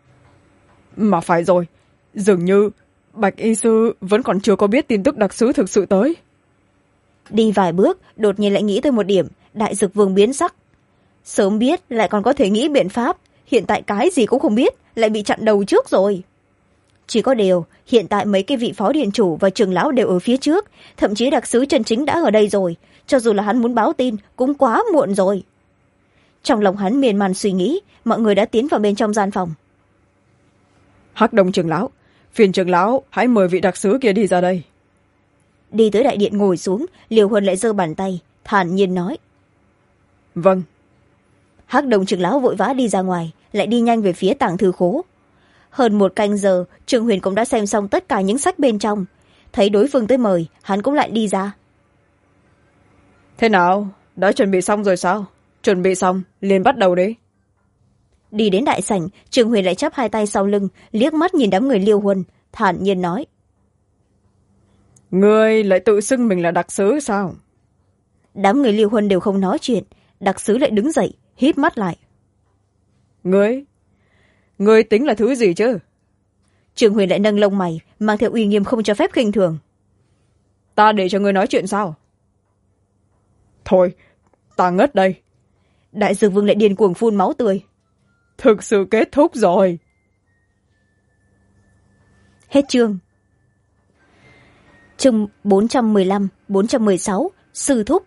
Mà phải rồi, dường như Bạch Y Sư vẫn còn chưa có biết tin tức đặc sứ thực sự tới. Đi vài bước, đột nhiên lại nghĩ tới một điểm, Đại Dược Vương biến sắc. Sớm biết lại còn có thể nghĩ biện pháp, hiện tại cái gì cũng không biết, lại bị chặn đầu trước rồi. Chỉ có điều, hiện tại mấy cái vị phó điện chủ và trưởng lão đều ở phía trước, thậm chí đặc sứ chân chính đã ở đây rồi, cho dù là hắn muốn báo tin cũng quá muộn rồi. Trong lòng hắn miên man suy nghĩ, mọi người đã tiến vào bên trong gian phòng. Hắc Đông trưởng lão, phiền trưởng lão hãy mời vị đặc sứ kia đi ra đây. Đi tới đại điện ngồi xuống, Liều Huân lại giơ bàn tay, thản nhiên nói. Vâng. Hắc Đông trưởng lão vội vã đi ra ngoài, lại đi nhanh về phía tàng thư khố. Hơn một canh giờ, Trương Huyền cũng đã xem xong tất cả những sách bên trong. Thấy đối phương tới mời, hắn cũng lại đi ra. Thế nào, đã chuẩn bị xong rồi sao? Chuẩn bị xong, liền bắt đầu đi. Đi đến đại sảnh, Trương Huyền lại chắp hai tay sau lưng, liếc mắt nhìn đám người Liêu Huân, thản nhiên nói. Ngươi lại tự xưng mình là đặc sứ sao? Đám người Liêu Huân đều không nói chuyện, đặc sứ lại đứng dậy, híp mắt lại. Ngươi tính là thứ gì chứ? Trương Huyền lại nâng lông mày, mang theo uy nghiêm không cho phép khinh thường. Ta để cho ngươi nói chuyện sao? Thôi, ta ngất đây. Đại Dược Vương lại điên cuồng phun máu tươi. Thực sự kết thúc rồi. Hết chương. Chương 415, 416, sư thúc.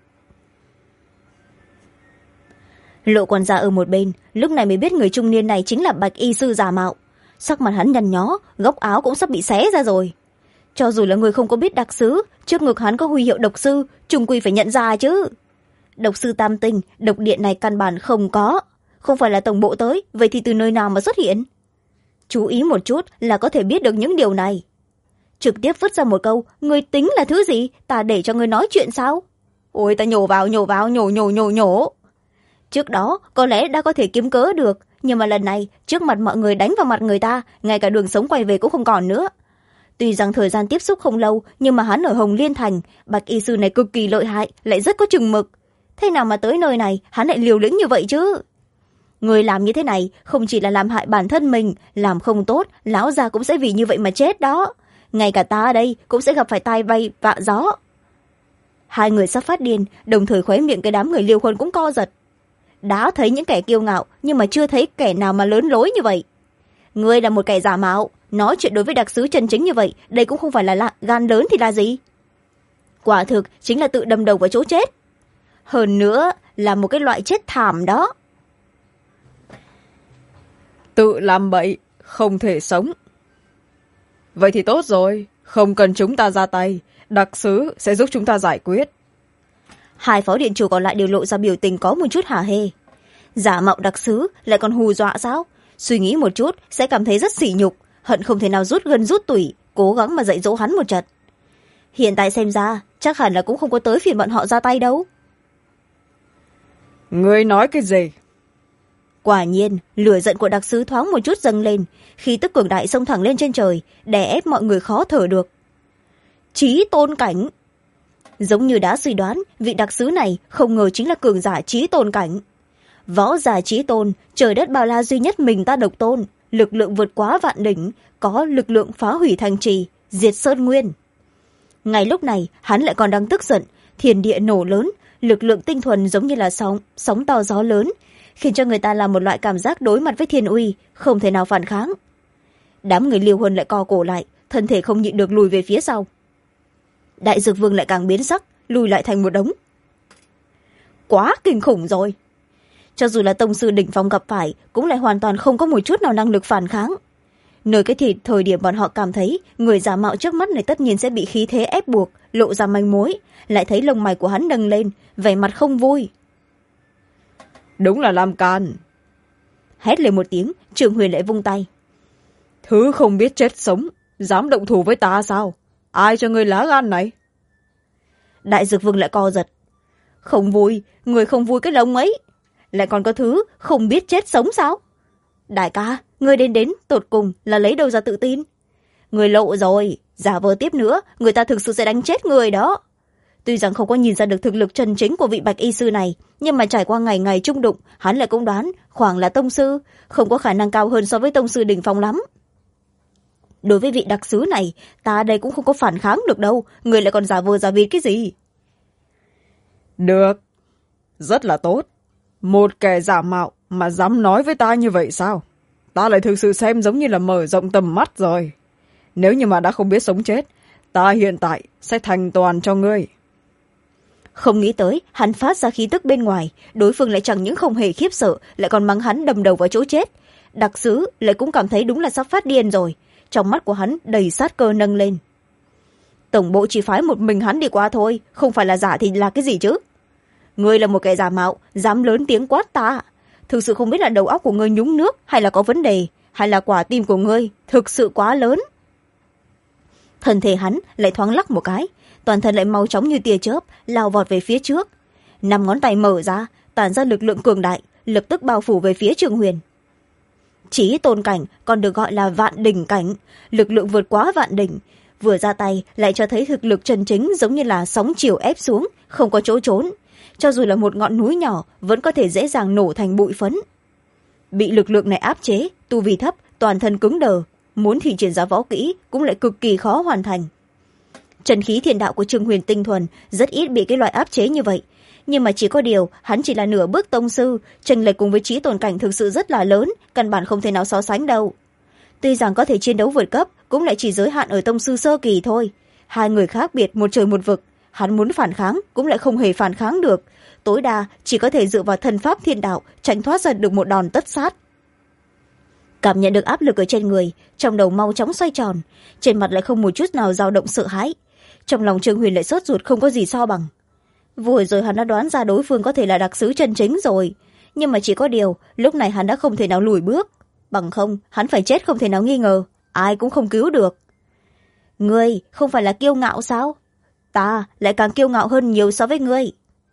Lộ Quản gia ở một bên, lúc này mới biết người trung niên này chính là Bạch Y Sư giả mạo. Sắc mặt hắn nhăn nhó, góc áo cũng sắp bị xé ra rồi. Cho dù là người không có biết đặc sứ, trước ngực hắn có huy hiệu độc sư, chung quy phải nhận ra chứ. Độc sư tam tinh, độc điện này căn bản không có. Không phải là tổng bộ tới, vậy thì từ nơi nào mà xuất hiện? Chú ý một chút là có thể biết được những điều này. Trực tiếp vứt ra một câu, ngươi tính là thứ gì, ta để cho ngươi nói chuyện sao? Ôi, ta nhổ vào, nhổ. Trước đó có lẽ đã có thể kiếm cớ được, nhưng mà lần này trước mặt mọi người đánh vào mặt người ta, ngay cả đường sống quay về cũng không còn nữa. Tuy rằng thời gian tiếp xúc không lâu, nhưng mà hắn ở Hồng Liên Thành, Bạch Y Sư này cực kỳ lợi hại, lại rất có chừng mực. Thế nào mà tới nơi này hắn lại liều lĩnh như vậy chứ? Người làm như thế này không chỉ là làm hại bản thân mình, làm không tốt lão già cũng sẽ vì như vậy mà chết đó. Ngay cả ta ở đây cũng sẽ gặp phải tai bay vạ gió. Hai người sắp phát điên, đồng thời khóe miệng cái đám người Liêu Huân cũng co giật. Đã thấy những kẻ kiêu ngạo, nhưng mà chưa thấy kẻ nào mà lớn lối như vậy. Ngươi là một kẻ giả mạo, nói chuyện đối với đặc sứ chân chính như vậy, đây cũng không phải là gan lớn thì là gì? Quả thực chính là tự đâm đầu vào chỗ chết. Hơn nữa là một cái loại chết thảm đó. Tự làm bậy không thể sống. Vậy thì tốt rồi, không cần chúng ta ra tay, đặc sứ sẽ giúp chúng ta giải quyết. Hai phó điện chủ còn lại đều lộ ra biểu tình có một chút hả hê. Giả mạo đặc sứ lại còn hù dọa sao? Suy nghĩ một chút sẽ cảm thấy rất sỉ nhục, hận không thể nào rút gân rút tủy, cố gắng mà dạy dỗ hắn một trận. Hiện tại xem ra chắc hẳn là cũng không có tới phiền bọn họ ra tay đâu. Ngươi nói cái gì? Quả nhiên lửa giận của đặc sứ thoáng một chút dâng lên, khí tức cường đại xông thẳng lên trên trời, đè ép mọi người khó thở được. Chí tôn cảnh. Giống như đã suy đoán, vị đặc sứ này không ngờ chính là cường giả chí tôn cảnh. Võ giả chí tôn, trời đất bao la duy nhất mình ta độc tôn, lực lượng vượt quá vạn đỉnh, có lực lượng phá hủy thành trì, diệt sơn nguyên. Ngay lúc này hắn lại còn đang tức giận, thiên địa nổ lớn, lực lượng tinh thuần giống như là sóng to gió lớn, khiến cho người ta làm một loại cảm giác đối mặt với thiên uy, không thể nào phản kháng. Đám người Liêu Huân lại co cổ lại, thân thể không nhịn được lùi về phía sau. Đại dược vương lại càng biến sắc, lùi lại thành một đống. Quá kinh khủng rồi. Cho dù là tông sư đỉnh phong gặp phải, cũng lại hoàn toàn không có một chút nào năng lực phản kháng. Nơi cái thời điểm bọn họ cảm thấy người giả mạo trước mắt này tất nhiên sẽ bị khí thế ép buộc, lộ ra manh mối, lại thấy lông mày của hắn nâng lên, vẻ mặt không vui. Đúng là làm can. Hét lên một tiếng, Trường Huyền lại vung tay. Thứ không biết chết sống, dám động thủ với ta sao? Ai cho ngươi lá gan này? Đại dược vương lại co giật. Không vui, người không vui cái lông ấy. Lại còn có thứ không biết chết sống sao? Đại ca, người đến tột cùng là lấy đâu ra tự tin? Người lộ rồi, giả vờ tiếp nữa, người ta thực sự sẽ đánh chết người đó. Tuy rằng không có nhìn ra được thực lực chân chính của vị bạch y sư này, nhưng mà trải qua ngày ngày chung đụng, hắn lại cũng đoán khoảng là tông sư, không có khả năng cao hơn so với tông sư đỉnh phong lắm. Đối với vị đặc sứ này, ta đây cũng không có phản kháng được đâu, người lại còn giả vờ giả vịt cái gì? Được, rất là tốt. Một kẻ giả mạo mà dám nói với ta như vậy sao? Ta lại thực sự xem giống như là mở rộng tầm mắt rồi. Nếu như mà đã không biết sống chết, ta hiện tại sẽ thành toàn cho ngươi. Không nghĩ tới, hắn phát ra khí tức bên ngoài, đối phương lại chẳng những không hề khiếp sợ, lại còn mắng hắn đâm đầu vào chỗ chết. Đặc sứ lại cũng cảm thấy đúng là sắp phát điên rồi. Trong mắt của hắn đầy sát cơ nâng lên. Tổng bộ chỉ phái một mình hắn đi qua thôi, không phải là giả thì là cái gì chứ? Ngươi là một kẻ giả mạo, dám lớn tiếng quát ta. Thực sự không biết là đầu óc của ngươi nhúng nước hay là có vấn đề, hay là quả tim của ngươi thực sự quá lớn. Thân thể hắn lại thoáng lắc một cái, toàn thân lại mau chóng như tia chớp, lao vọt về phía trước. 5 ngón tay mở ra, tản ra lực lượng cường đại, lập tức bao phủ về phía Trường Huyền. Chí tôn cảnh còn được gọi là vạn đỉnh cảnh, lực lượng vượt quá vạn đỉnh, vừa ra tay lại cho thấy thực lực chân chính giống như là sóng chiều ép xuống, không có chỗ trốn. Cho dù là một ngọn núi nhỏ vẫn có thể dễ dàng nổ thành bụi phấn. Bị lực lượng này áp chế, tu vi thấp, toàn thân cứng đờ, muốn thi triển ra võ kỹ cũng lại cực kỳ khó hoàn thành. Trần khí thiên đạo của Trường Huyền tinh thuần, rất ít bị cái loại áp chế như vậy. Nhưng mà chỉ có điều, hắn chỉ là nửa bước tông sư, chênh lệch cùng với chí tôn cảnh thực sự rất là lớn, căn bản không thể nào so sánh đâu. Tuy rằng có thể chiến đấu vượt cấp, cũng lại chỉ giới hạn ở tông sư sơ kỳ thôi. Hai người khác biệt một trời một vực, hắn muốn phản kháng cũng lại không hề phản kháng được, tối đa chỉ có thể dựa vào thần pháp thiên đạo tránh thoát ra được một đòn tất sát. Cảm nhận được áp lực ở trên người, trong đầu mau chóng xoay tròn, trên mặt lại không một chút nào dao động sợ hãi. Trong lòng Trường Huyền lại sốt ruột không có gì so bằng. Vừa rồi hắn đã đoán ra đối phương có thể là đặc sứ chân chính rồi, nhưng mà chỉ có điều lúc này hắn đã không thể nào lùi bước, bằng không hắn phải chết không thể nào nghi ngờ, ai cũng không cứu được. Ngươi không phải là kiêu ngạo sao? Ta lại càng kiêu ngạo hơn nhiều so với ngươi.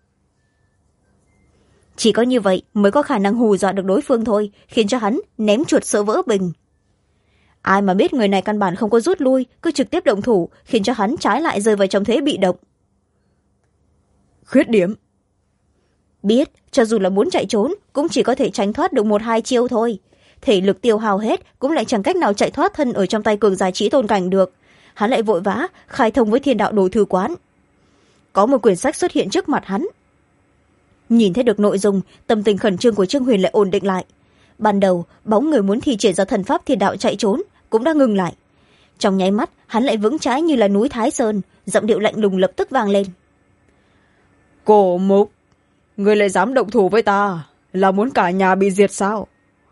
Chỉ có như vậy mới có khả năng hù dọa được đối phương thôi, khiến cho hắn ném chuột sợ vỡ bình. Ai mà biết người này căn bản không có rút lui, cứ trực tiếp động thủ, khiến cho hắn trái lại rơi vào trong thế bị động. Khuyết điểm. Biết, cho dù là muốn chạy trốn, cũng chỉ có thể tránh thoát được 1-2 chiêu thôi. Thể lực tiêu hao hết, cũng lại chẳng cách nào chạy thoát thân ở trong tay cường giả chí tôn cảnh được. Hắn lại vội vã, khai thông với thiên đạo đồ thư quán. Có một quyển sách xuất hiện trước mặt hắn. Nhìn thấy được nội dung, tâm tình khẩn trương của Trương Huyền lại ổn định lại. Ban đầu, bóng người muốn thi triển ra thần pháp thiên đạo chạy trốn, cũng đã ngừng lại. Trong nháy mắt, hắn lại vững chãi như là núi Thái Sơn, giọng điệu lạnh lùng lập tức vang lên. Cổ mục, người lại dám động thủ với ta, là muốn cả nhà bị diệt sao?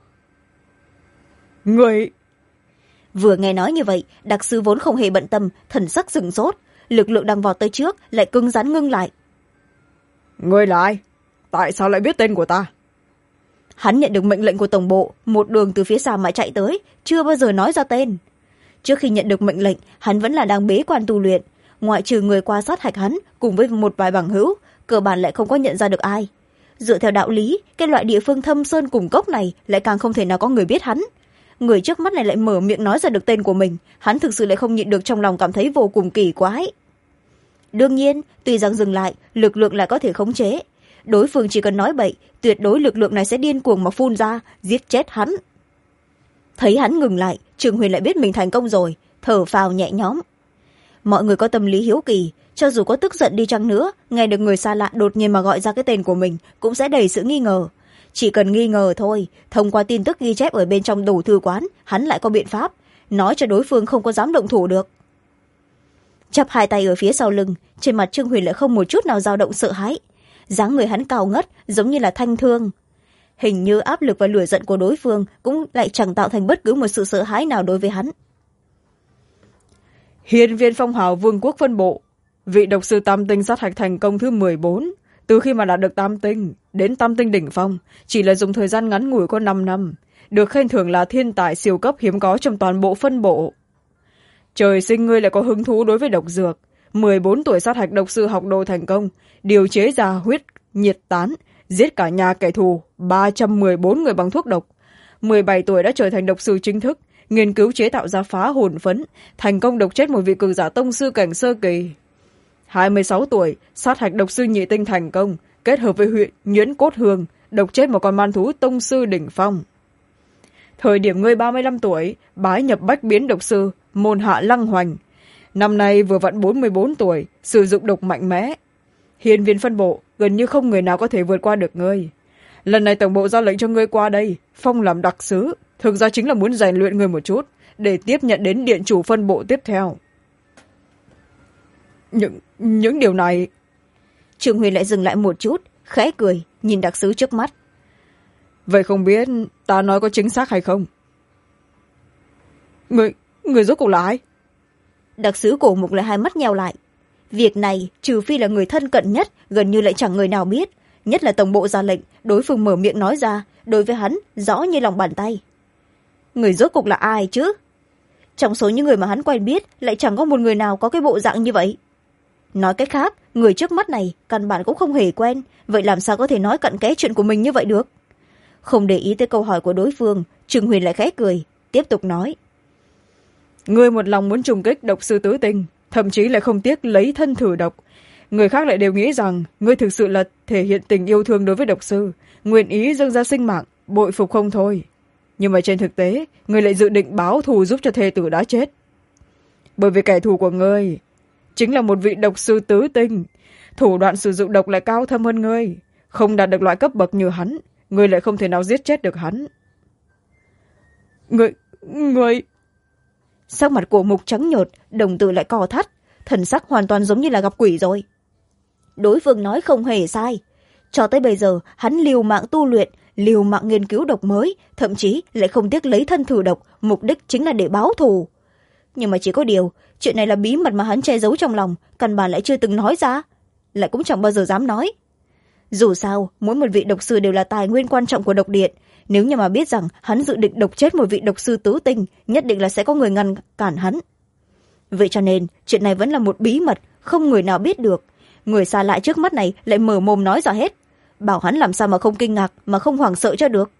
Người... Vừa nghe nói như vậy, đặc sứ vốn không hề bận tâm, thần sắc sửng sốt, lực lượng đang vọt tới trước lại cứng rắn ngưng lại. Người là ai? Tại sao lại biết tên của ta? Hắn nhận được mệnh lệnh của tổng bộ, một đường từ phía xa mà chạy tới, chưa bao giờ nói ra tên. Trước khi nhận được mệnh lệnh, hắn vẫn là đang bế quan tu luyện, ngoại trừ người qua sát hạch hắn cùng với một vài bằng hữu, cơ bản lại không có nhận ra được ai. Dựa theo đạo lý, cái loại địa phương thâm sơn cùng cốc này lại càng không thể nào có người biết hắn. Người trước mắt này lại mở miệng nói ra được tên của mình, hắn thực sự lại không nhịn được, trong lòng cảm thấy vô cùng kỳ quái. Đương nhiên, tuy rằng dừng lại, lực lượng lại có thể khống chế. Đối phương chỉ cần nói bậy, tuyệt đối lực lượng này sẽ điên cuồng mà phun ra, giết chết hắn. Thấy hắn ngừng lại, Trường Huyền lại biết mình thành công rồi, thở phào nhẹ nhõm. Mọi người có tâm lý hiếu kỳ, cho dù có tức giận đi chăng nữa, nghe được người xa lạ đột nhiên mà gọi ra cái tên của mình cũng sẽ đầy sự nghi ngờ. Chỉ cần nghi ngờ thôi, thông qua tin tức ghi chép ở bên trong đồ thư quán, hắn lại có biện pháp nói cho đối phương không có dám động thủ được. Chắp hai tay ở phía sau lưng, trên mặt Trương Huyền lại không một chút nào dao động sợ hãi. Dáng người hắn cao ngất, giống như là thanh thương. Hình như áp lực và lửa giận của đối phương cũng lại chẳng tạo thành bất cứ một sự sợ hãi nào đối với hắn. Hiên viên phong hào vương quốc phân bộ, vị độc sư tam tinh sát hạch thành công thứ 14. Từ khi mà đạt được tam tinh đến tam tinh đỉnh phong, chỉ là dùng thời gian ngắn ngủi có 5 năm, được khen thưởng là thiên tài siêu cấp hiếm có trong toàn bộ phân bộ. Trời sinh ngươi lại có hứng thú đối với độc dược. 14 tuổi sát hạch độc sư học đồ thành công, điều chế ra huyết nhiệt tán, giết cả nhà kẻ thù 314 người bằng thuốc độc. 17 tuổi đã trở thành độc sư chính thức, nghiên cứu chế tạo ra phá hồn phấn, thành công độc chết một vị cường giả tông sư cảnh sơ kỳ. 26 tuổi, sát hạch độc sư nhị tinh thành công, kết hợp với huyện nhuyễn cốt hương, độc chết một con man thú tông sư đỉnh phong. Thời điểm ngươi 35 tuổi, bái nhập bách biến độc sư, môn hạ lăng hoành. Năm nay vừa vặn 44 tuổi, sử dụng độc mạnh mẽ. Hiên viên phân bộ, gần như không người nào có thể vượt qua được ngươi. Lần này tổng bộ ra lệnh cho ngươi qua đây, phong làm đặc sứ, thực ra chính là muốn rèn luyện ngươi một chút, để tiếp nhận đến điện chủ phân bộ tiếp theo. Những điều này... Trường Huyền lại dừng lại một chút, khẽ cười, nhìn đặc sứ trước mắt. Vậy không biết ta nói có chính xác hay không? Người rốt cuộc là ai? Đặc sứ cổ mục lại hai mắt nheo lại. Việc này, trừ phi là người thân cận nhất, gần như lại chẳng người nào biết. Nhất là tổng bộ ra lệnh, đối phương mở miệng nói ra, đối với hắn, rõ như lòng bàn tay. Người rốt cuộc là ai chứ? Trong số những người mà hắn quen biết, lại chẳng có một người nào có cái bộ dạng như vậy. Nói cách khác, người trước mắt này, căn bản cũng không hề quen, vậy làm sao có thể nói cặn kẽ chuyện của mình như vậy được? Không để ý tới câu hỏi của đối phương, Trường Huyền lại khẽ cười, tiếp tục nói. Ngươi một lòng muốn trùng kích độc sư tứ tinh, thậm chí lại không tiếc lấy thân thử độc. Người khác lại đều nghĩ rằng ngươi thực sự là thể hiện tình yêu thương đối với độc sư, nguyện ý dâng ra sinh mạng, bội phục không thôi. Nhưng mà trên thực tế, ngươi lại dự định báo thù giúp cho thê tử đã chết. Bởi vì kẻ thù của ngươi chính là một vị độc sư tứ tinh, thủ đoạn sử dụng độc lại cao thâm hơn ngươi, không đạt được loại cấp bậc như hắn, ngươi lại không thể nào giết chết được hắn. Ngươi... Sắc mặt cổ mục trắng nhợt, đồng tử lại co thắt, thần sắc hoàn toàn giống như là gặp quỷ rồi. Đối phương nói không hề sai. Cho tới bây giờ, hắn liều mạng tu luyện, liều mạng nghiên cứu độc mới, thậm chí lại không tiếc lấy thân thử độc, mục đích chính là để báo thù. Nhưng mà chỉ có điều, chuyện này là bí mật mà hắn che giấu trong lòng, căn bản lại chưa từng nói ra, lại cũng chẳng bao giờ dám nói. Dù sao, mỗi một vị độc sư đều là tài nguyên quan trọng của độc điện, nếu như mà biết rằng hắn dự định độc chết một vị độc sư tứ tinh, nhất định là sẽ có người ngăn cản hắn. Vậy cho nên, chuyện này vẫn là một bí mật, không người nào biết được. Người xa lạ trước mắt này lại mở mồm nói ra hết. Bảo hắn làm sao mà không kinh ngạc, mà không hoảng sợ cho được.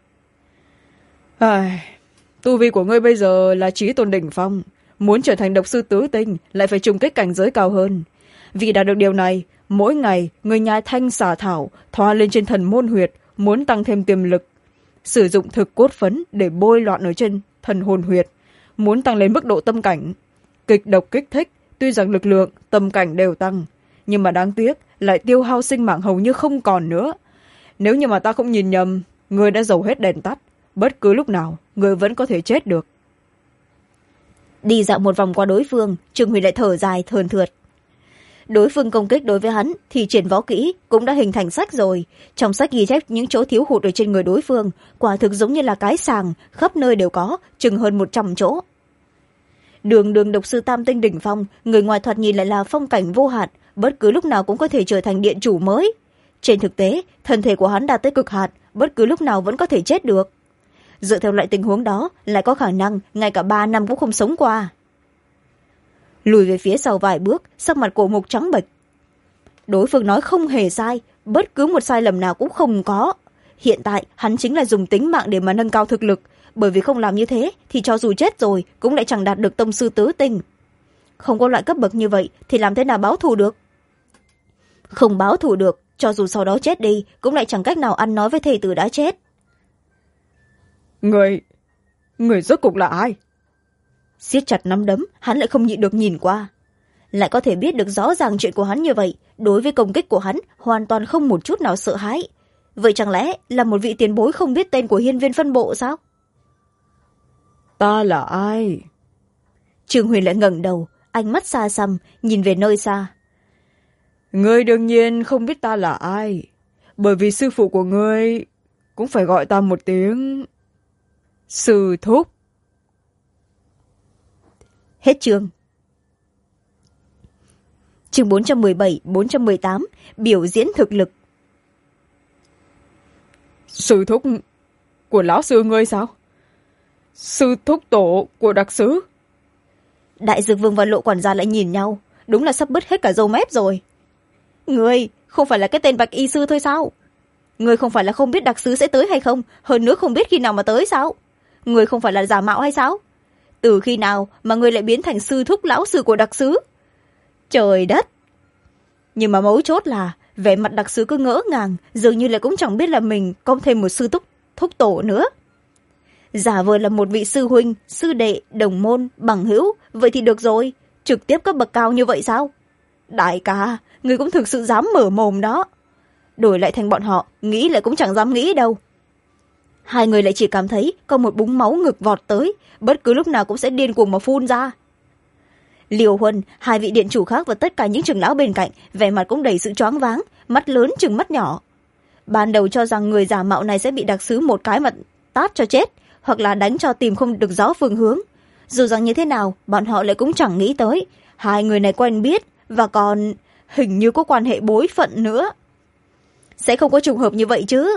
Tu vi của ngươi bây giờ là chí tôn đỉnh phong. Muốn trở thành độc sư tứ tinh, lại phải trùng kích cảnh giới cao hơn. Vì đạt được điều này, mỗi ngày người nhai thanh xả thảo, thoa lên trên thần môn huyệt, muốn tăng thêm tiềm lực. Sử dụng thực cốt phấn để bôi loạn ở trên thần hồn huyệt, muốn tăng lên mức độ tâm cảnh. Kịch độc kích thích, tuy rằng lực lượng, tâm cảnh đều tăng, nhưng mà đáng tiếc lại tiêu hao sinh mạng hầu như không còn nữa. Nếu như mà ta không nhìn nhầm, người đã dầu hết đèn tắt, bất cứ lúc nào người vẫn có thể chết được. Đi dạo một vòng qua đối phương, Trương Huyền lại thở dài thườn thượt. đối phương công kích đối với hắn thì triển võ kỹ cũng đã hình thành sách rồi. Trong sách ghi chép những chỗ thiếu hụt ở trên người đối phương, quả thực giống như là cái sàng, khắp nơi đều có, chừng hơn 100 chỗ. Đường độc sư tam tinh đỉnh phong, người ngoài thoạt nhìn lại là phong cảnh vô hạn, bất cứ lúc nào cũng có thể trở thành điện chủ mới. Trên thực tế, thân thể của hắn đạt tới cực hạn, bất cứ lúc nào vẫn có thể chết được. Dựa theo loại tình huống đó, lại có khả năng ngay cả 3 năm cũng không sống qua. Lùi về phía sau vài bước, sắc mặt Cổ Mục trắng bệch. Đối phương nói không hề sai, bất cứ một sai lầm nào cũng không có. Hiện tại hắn chính là dùng tính mạng để mà nâng cao thực lực, bởi vì không làm như thế thì cho dù chết rồi cũng lại chẳng đạt được tông sư tứ tinh. Không có loại cấp bậc như vậy thì làm thế nào báo thù được? Không báo thù được, cho dù sau đó chết đi cũng lại chẳng cách nào ăn nói với thầy tử đã chết. Người rốt cục là ai? Siết chặt nắm đấm, hắn lại không nhịn được nhìn qua. Lại có thể biết được rõ ràng chuyện của hắn như vậy, đối với công kích của hắn hoàn toàn không một chút nào sợ hãi. Vậy chẳng lẽ là một vị tiền bối không biết tên của hiên viên phân bộ sao? Ta là ai? Trương Huyền lại ngẩng đầu, ánh mắt xa xăm nhìn về nơi xa. Ngươi đương nhiên không biết ta là ai, bởi vì sư phụ của ngươi cũng phải gọi ta một tiếng sư thúc. Hết chương. Chương 417, 418, biểu diễn thực lực. Sư thúc của lão sư ngươi sao? Sư thúc tổ của đặc sứ? Đại Dược Vương và Lộ quản gia lại nhìn nhau, đúng là sắp bứt hết cả râu mép rồi. Ngươi không phải là cái tên Bạch Y sư thôi sao? Ngươi không phải là không biết đặc sứ sẽ tới hay không, hơn nữa không biết khi nào mà tới sao? Ngươi không phải là giả mạo hay sao? Từ khi nào mà ngươi lại biến thành sư thúc lão sư của đặc sứ? Trời đất! Nhưng mà mấu chốt là vẻ mặt đặc sứ cứ ngỡ ngàng, dường như lại cũng chẳng biết là mình có thêm một sư thúc tổ nữa. Giả vờ là một vị sư huynh, sư đệ, đồng môn, bằng hữu, vậy thì được rồi, trực tiếp cấp bậc cao như vậy sao? Đại ca, ngươi cũng thực sự dám mở mồm đó. Đổi lại thành bọn họ, nghĩ lại cũng chẳng dám nghĩ đâu. Hai người lại chỉ cảm thấy có một búng máu ngực vọt tới, bất cứ lúc nào cũng sẽ điên cuồng mà phun ra. Liều Huân, hai vị điện chủ khác và tất cả những trưởng lão bên cạnh, vẻ mặt cũng đầy sự choáng váng, mắt lớn chừng mắt nhỏ. Ban đầu cho rằng người giả mạo này sẽ bị đặc sứ một cái mà tát cho chết, hoặc là đánh cho tìm không được rõ phương hướng. Dù rằng như thế nào, bọn họ lại cũng chẳng nghĩ tới hai người này quen biết và còn hình như có quan hệ bối phận nữa. Sẽ không có trùng hợp như vậy chứ?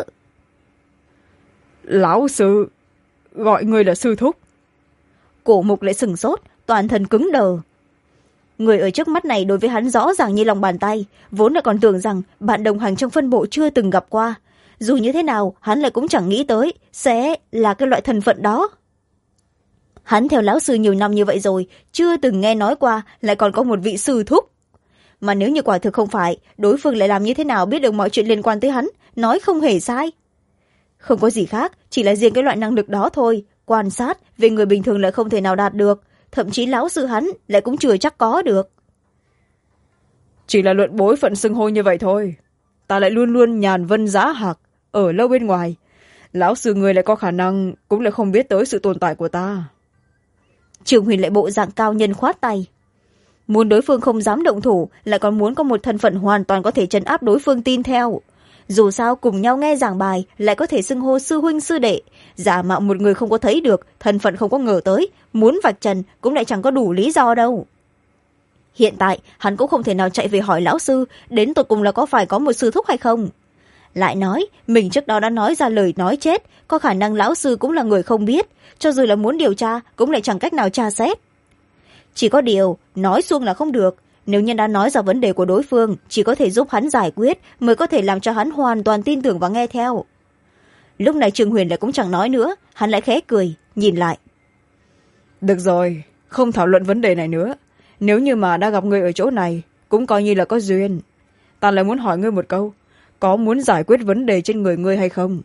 Lão sư gọi người là sư thúc. Cổ Mục lại sửng sốt, toàn thân cứng đờ. Người ở trước mắt này đối với hắn rõ ràng như lòng bàn tay, vốn lại còn tưởng rằng bạn đồng hành trong phân bộ chưa từng gặp qua. Dù như thế nào, hắn lại cũng chẳng nghĩ tới sẽ là cái loại thân phận đó. Hắn theo lão sư nhiều năm như vậy rồi, chưa từng nghe nói qua lại còn có một vị sư thúc. Mà nếu như quả thực không phải, đối phương lại làm như thế nào biết được mọi chuyện liên quan tới hắn, nói không hề sai. Không có gì khác, chỉ là riêng cái loại năng lực đó thôi, quan sát về người bình thường lại không thể nào đạt được, thậm chí lão sư hắn lại cũng chưa chắc có được. Chỉ là luận bối phận xưng hô như vậy thôi. Ta lại luôn luôn nhàn vân giá hạc, ở lâu bên ngoài. Lão sư người lại có khả năng cũng lại không biết tới sự tồn tại của ta. Trường Huyền lại bộ dạng cao nhân khoát tay. Muốn đối phương không dám động thủ, lại còn muốn có một thân phận hoàn toàn có thể trấn áp đối phương tin theo. Dù sao cùng nhau nghe giảng bài lại có thể xưng hô sư huynh sư đệ, giả mạo một người không có thấy được, thân phận không có ngờ tới, muốn vạch trần cũng lại chẳng có đủ lý do đâu. Hiện tại hắn cũng không thể nào chạy về hỏi lão sư đến tột cùng là có phải có một sư thúc hay không. Lại nói mình trước đó đã nói ra lời nói chết, có khả năng lão sư cũng là người không biết, cho dù là muốn điều tra cũng lại chẳng cách nào tra xét. Chỉ có điều nói suông là không được, nếu như đã nói ra vấn đề của đối phương, chỉ có thể giúp hắn giải quyết mới có thể làm cho hắn hoàn toàn tin tưởng và nghe theo. Lúc này Trương Huyền lại cũng chẳng nói nữa, hắn lại khẽ cười nhìn lại. Được rồi, không thảo luận vấn đề này nữa. Nếu như mà đã gặp người ở chỗ này cũng coi như là có duyên. Ta lại muốn hỏi ngươi một câu, có muốn giải quyết vấn đề trên người ngươi hay không?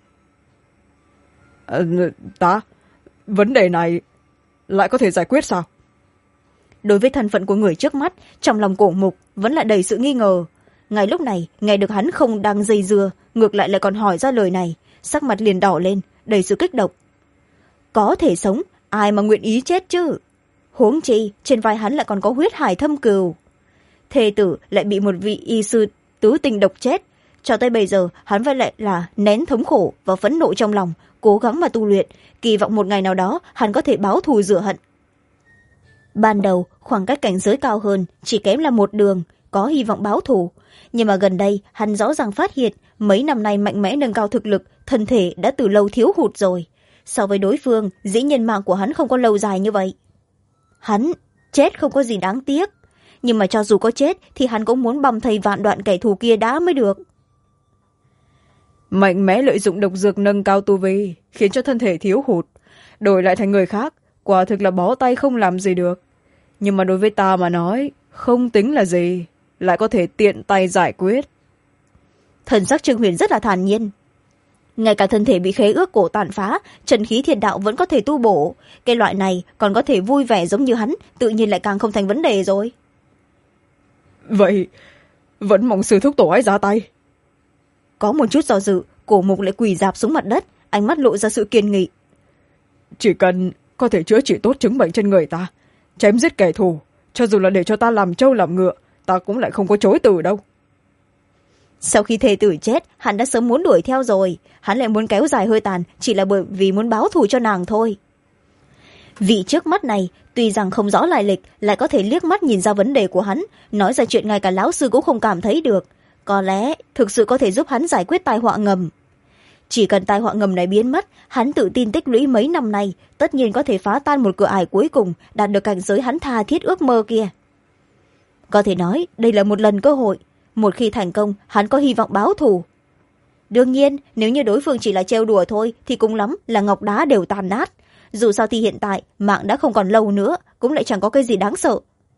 Vấn đề này lại có thể giải quyết sao? Đối với thân phận của người trước mắt, trong lòng Cổ Mục vẫn lại đầy sự nghi ngờ. Ngay lúc này nghe được hắn không đang dây dưa, ngược lại còn hỏi ra lời này, sắc mặt liền đỏ lên, đầy sự kích động. Có thể sống, ai mà nguyện ý chết chứ? Huống chi trên vai hắn lại còn có huyết hải thâm cừu. thê tử lại bị một vị y sư tứ tình độc chết. Cho tới bây giờ hắn vẫn lại là nén thống khổ và phẫn nộ trong lòng, cố gắng mà tu luyện, kỳ vọng một ngày nào đó hắn có thể báo thù rửa hận. Ban đầu khoảng cách cảnh giới cao hơn chỉ kém là một đường, có hy vọng báo thù. Nhưng mà gần đây hắn rõ ràng phát hiện mấy năm nay mạnh mẽ nâng cao thực lực, thân thể đã từ lâu thiếu hụt rồi. So với đối phương, dĩ nhiên mạng của hắn không có lâu dài như vậy. Hắn chết không có gì đáng tiếc, nhưng mà cho dù có chết thì hắn cũng muốn băm thây vạn đoạn kẻ thù kia đã mới được. Mạnh mẽ lợi dụng độc dược nâng cao tu vi, khiến cho thân thể thiếu hụt, đổi lại thành người khác, quả thực là bó tay không làm gì được. Nhưng mà đối với ta mà nói, không tính là gì, lại có thể tiện tay giải quyết. Thần sắc Trương Huyền rất là thản nhiên. Ngay cả thân thể bị khế ước cổ tàn phá, trần khí thiền đạo vẫn có thể tu bổ. Cái loại này còn có thể vui vẻ giống như hắn, tự nhiên lại càng không thành vấn đề rồi. Vậy, vẫn mong sư thúc tổ ấy ra tay. Có một chút do dự, Cổ Mục lại quỳ rạp xuống mặt đất, ánh mắt lộ ra sự kiên nghị. Chỉ cần có thể chữa trị tốt chứng bệnh trên người ta, chém giết kẻ thù, cho dù là để cho ta làm trâu làm ngựa, ta cũng lại không có chối từ đâu. Sau khi thê tử chết, hắn đã sớm muốn đuổi theo rồi. Hắn lại muốn kéo dài hơi tàn, chỉ là bởi vì muốn báo thù cho nàng thôi. Vị trước mắt này, tuy rằng không rõ lai lịch, lại có thể liếc mắt nhìn ra vấn đề của hắn, nói ra chuyện ngay cả lão sư cũng không cảm thấy được. Có lẽ thực sự có thể giúp hắn giải quyết tai họa ngầm. Chỉ cần tai họa ngầm này biến mất, hắn tự tin tích lũy mấy năm nay, tất nhiên có thể phá tan một cửa ải cuối cùng, đạt được cảnh giới hắn tha thiết ước mơ kia. Có thể nói đây là một lần cơ hội, một khi thành công hắn có hy vọng báo thù. Đương nhiên nếu như đối phương chỉ là trêu đùa thôi thì cũng lắm là ngọc đá đều tàn nát. Dù sao thì hiện tại mạng đã không còn lâu nữa, cũng lại chẳng có cái gì đáng sợ.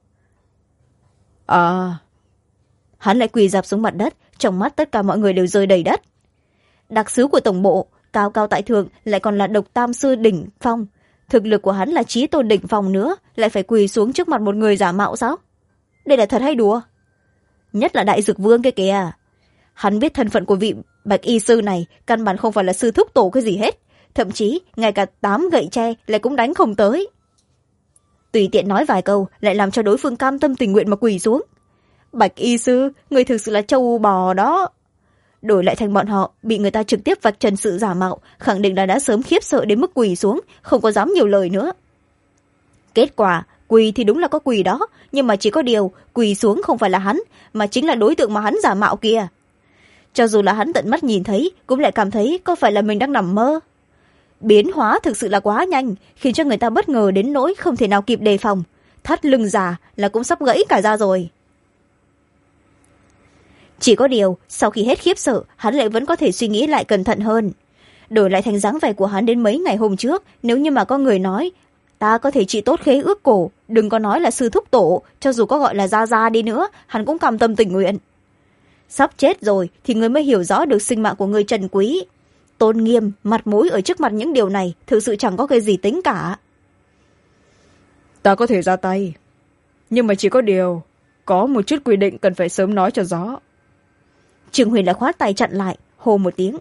Hắn lại quỳ rạp xuống mặt đất, trong mắt tất cả mọi người đều rơi đầy đất. Đặc sứ của tổng bộ cao cao tại thượng lại còn là độc tam sư đỉnh phong, thực lực của hắn là chí tôn đỉnh phong nữa, lại phải quỳ xuống trước mặt một người giả mạo sao? Đây là thật hay đùa? Nhất là đại dược vương kia kìa, hắn biết thân phận của vị bạch y sư này căn bản không phải là sư thúc tổ cái gì hết, thậm chí ngay cả 8 gậy tre lại cũng đánh không tới. Tùy tiện nói vài câu lại làm cho đối phương cam tâm tình nguyện mà quỳ xuống. Bạch y sư, người thực sự là trâu bò đó. Đổi lại thành bọn họ bị người ta trực tiếp vạch trần sự giả mạo, khẳng định là đã sớm khiếp sợ đến mức quỳ xuống, không có dám nhiều lời nữa. Kết quả quỳ thì đúng là có quỳ đó, nhưng mà chỉ có điều quỳ xuống không phải là hắn, mà chính là đối tượng mà hắn giả mạo kia. Cho dù là hắn tận mắt nhìn thấy, cũng lại cảm thấy có phải là mình đang nằm mơ. Biến hóa thực sự là quá nhanh, khiến cho người ta bất ngờ đến nỗi không thể nào kịp đề phòng. Thắt lưng già là cũng sắp gãy cả ra rồi. Chỉ có điều sau khi hết khiếp sợ, hắn lại vẫn có thể suy nghĩ lại cẩn thận hơn. Đổi lại thành dáng vẻ của hắn đến mấy ngày hôm trước, nếu như mà có người nói ta có thể trị tốt khế ước cổ, đừng có nói là sư thúc tổ, cho dù có gọi là gia gia đi nữa, hắn cũng cam tâm tình nguyện. Sắp chết rồi thì người mới hiểu rõ được sinh mạng của người trần quý. Tôn nghiêm, mặt mũi ở trước mặt những điều này thực sự chẳng có cái gì tính cả. Ta có thể ra tay, nhưng mà chỉ có điều có một chút quy định cần phải sớm nói cho rõ. Trương Huyền đã khoát tay chặn lại, hô một tiếng.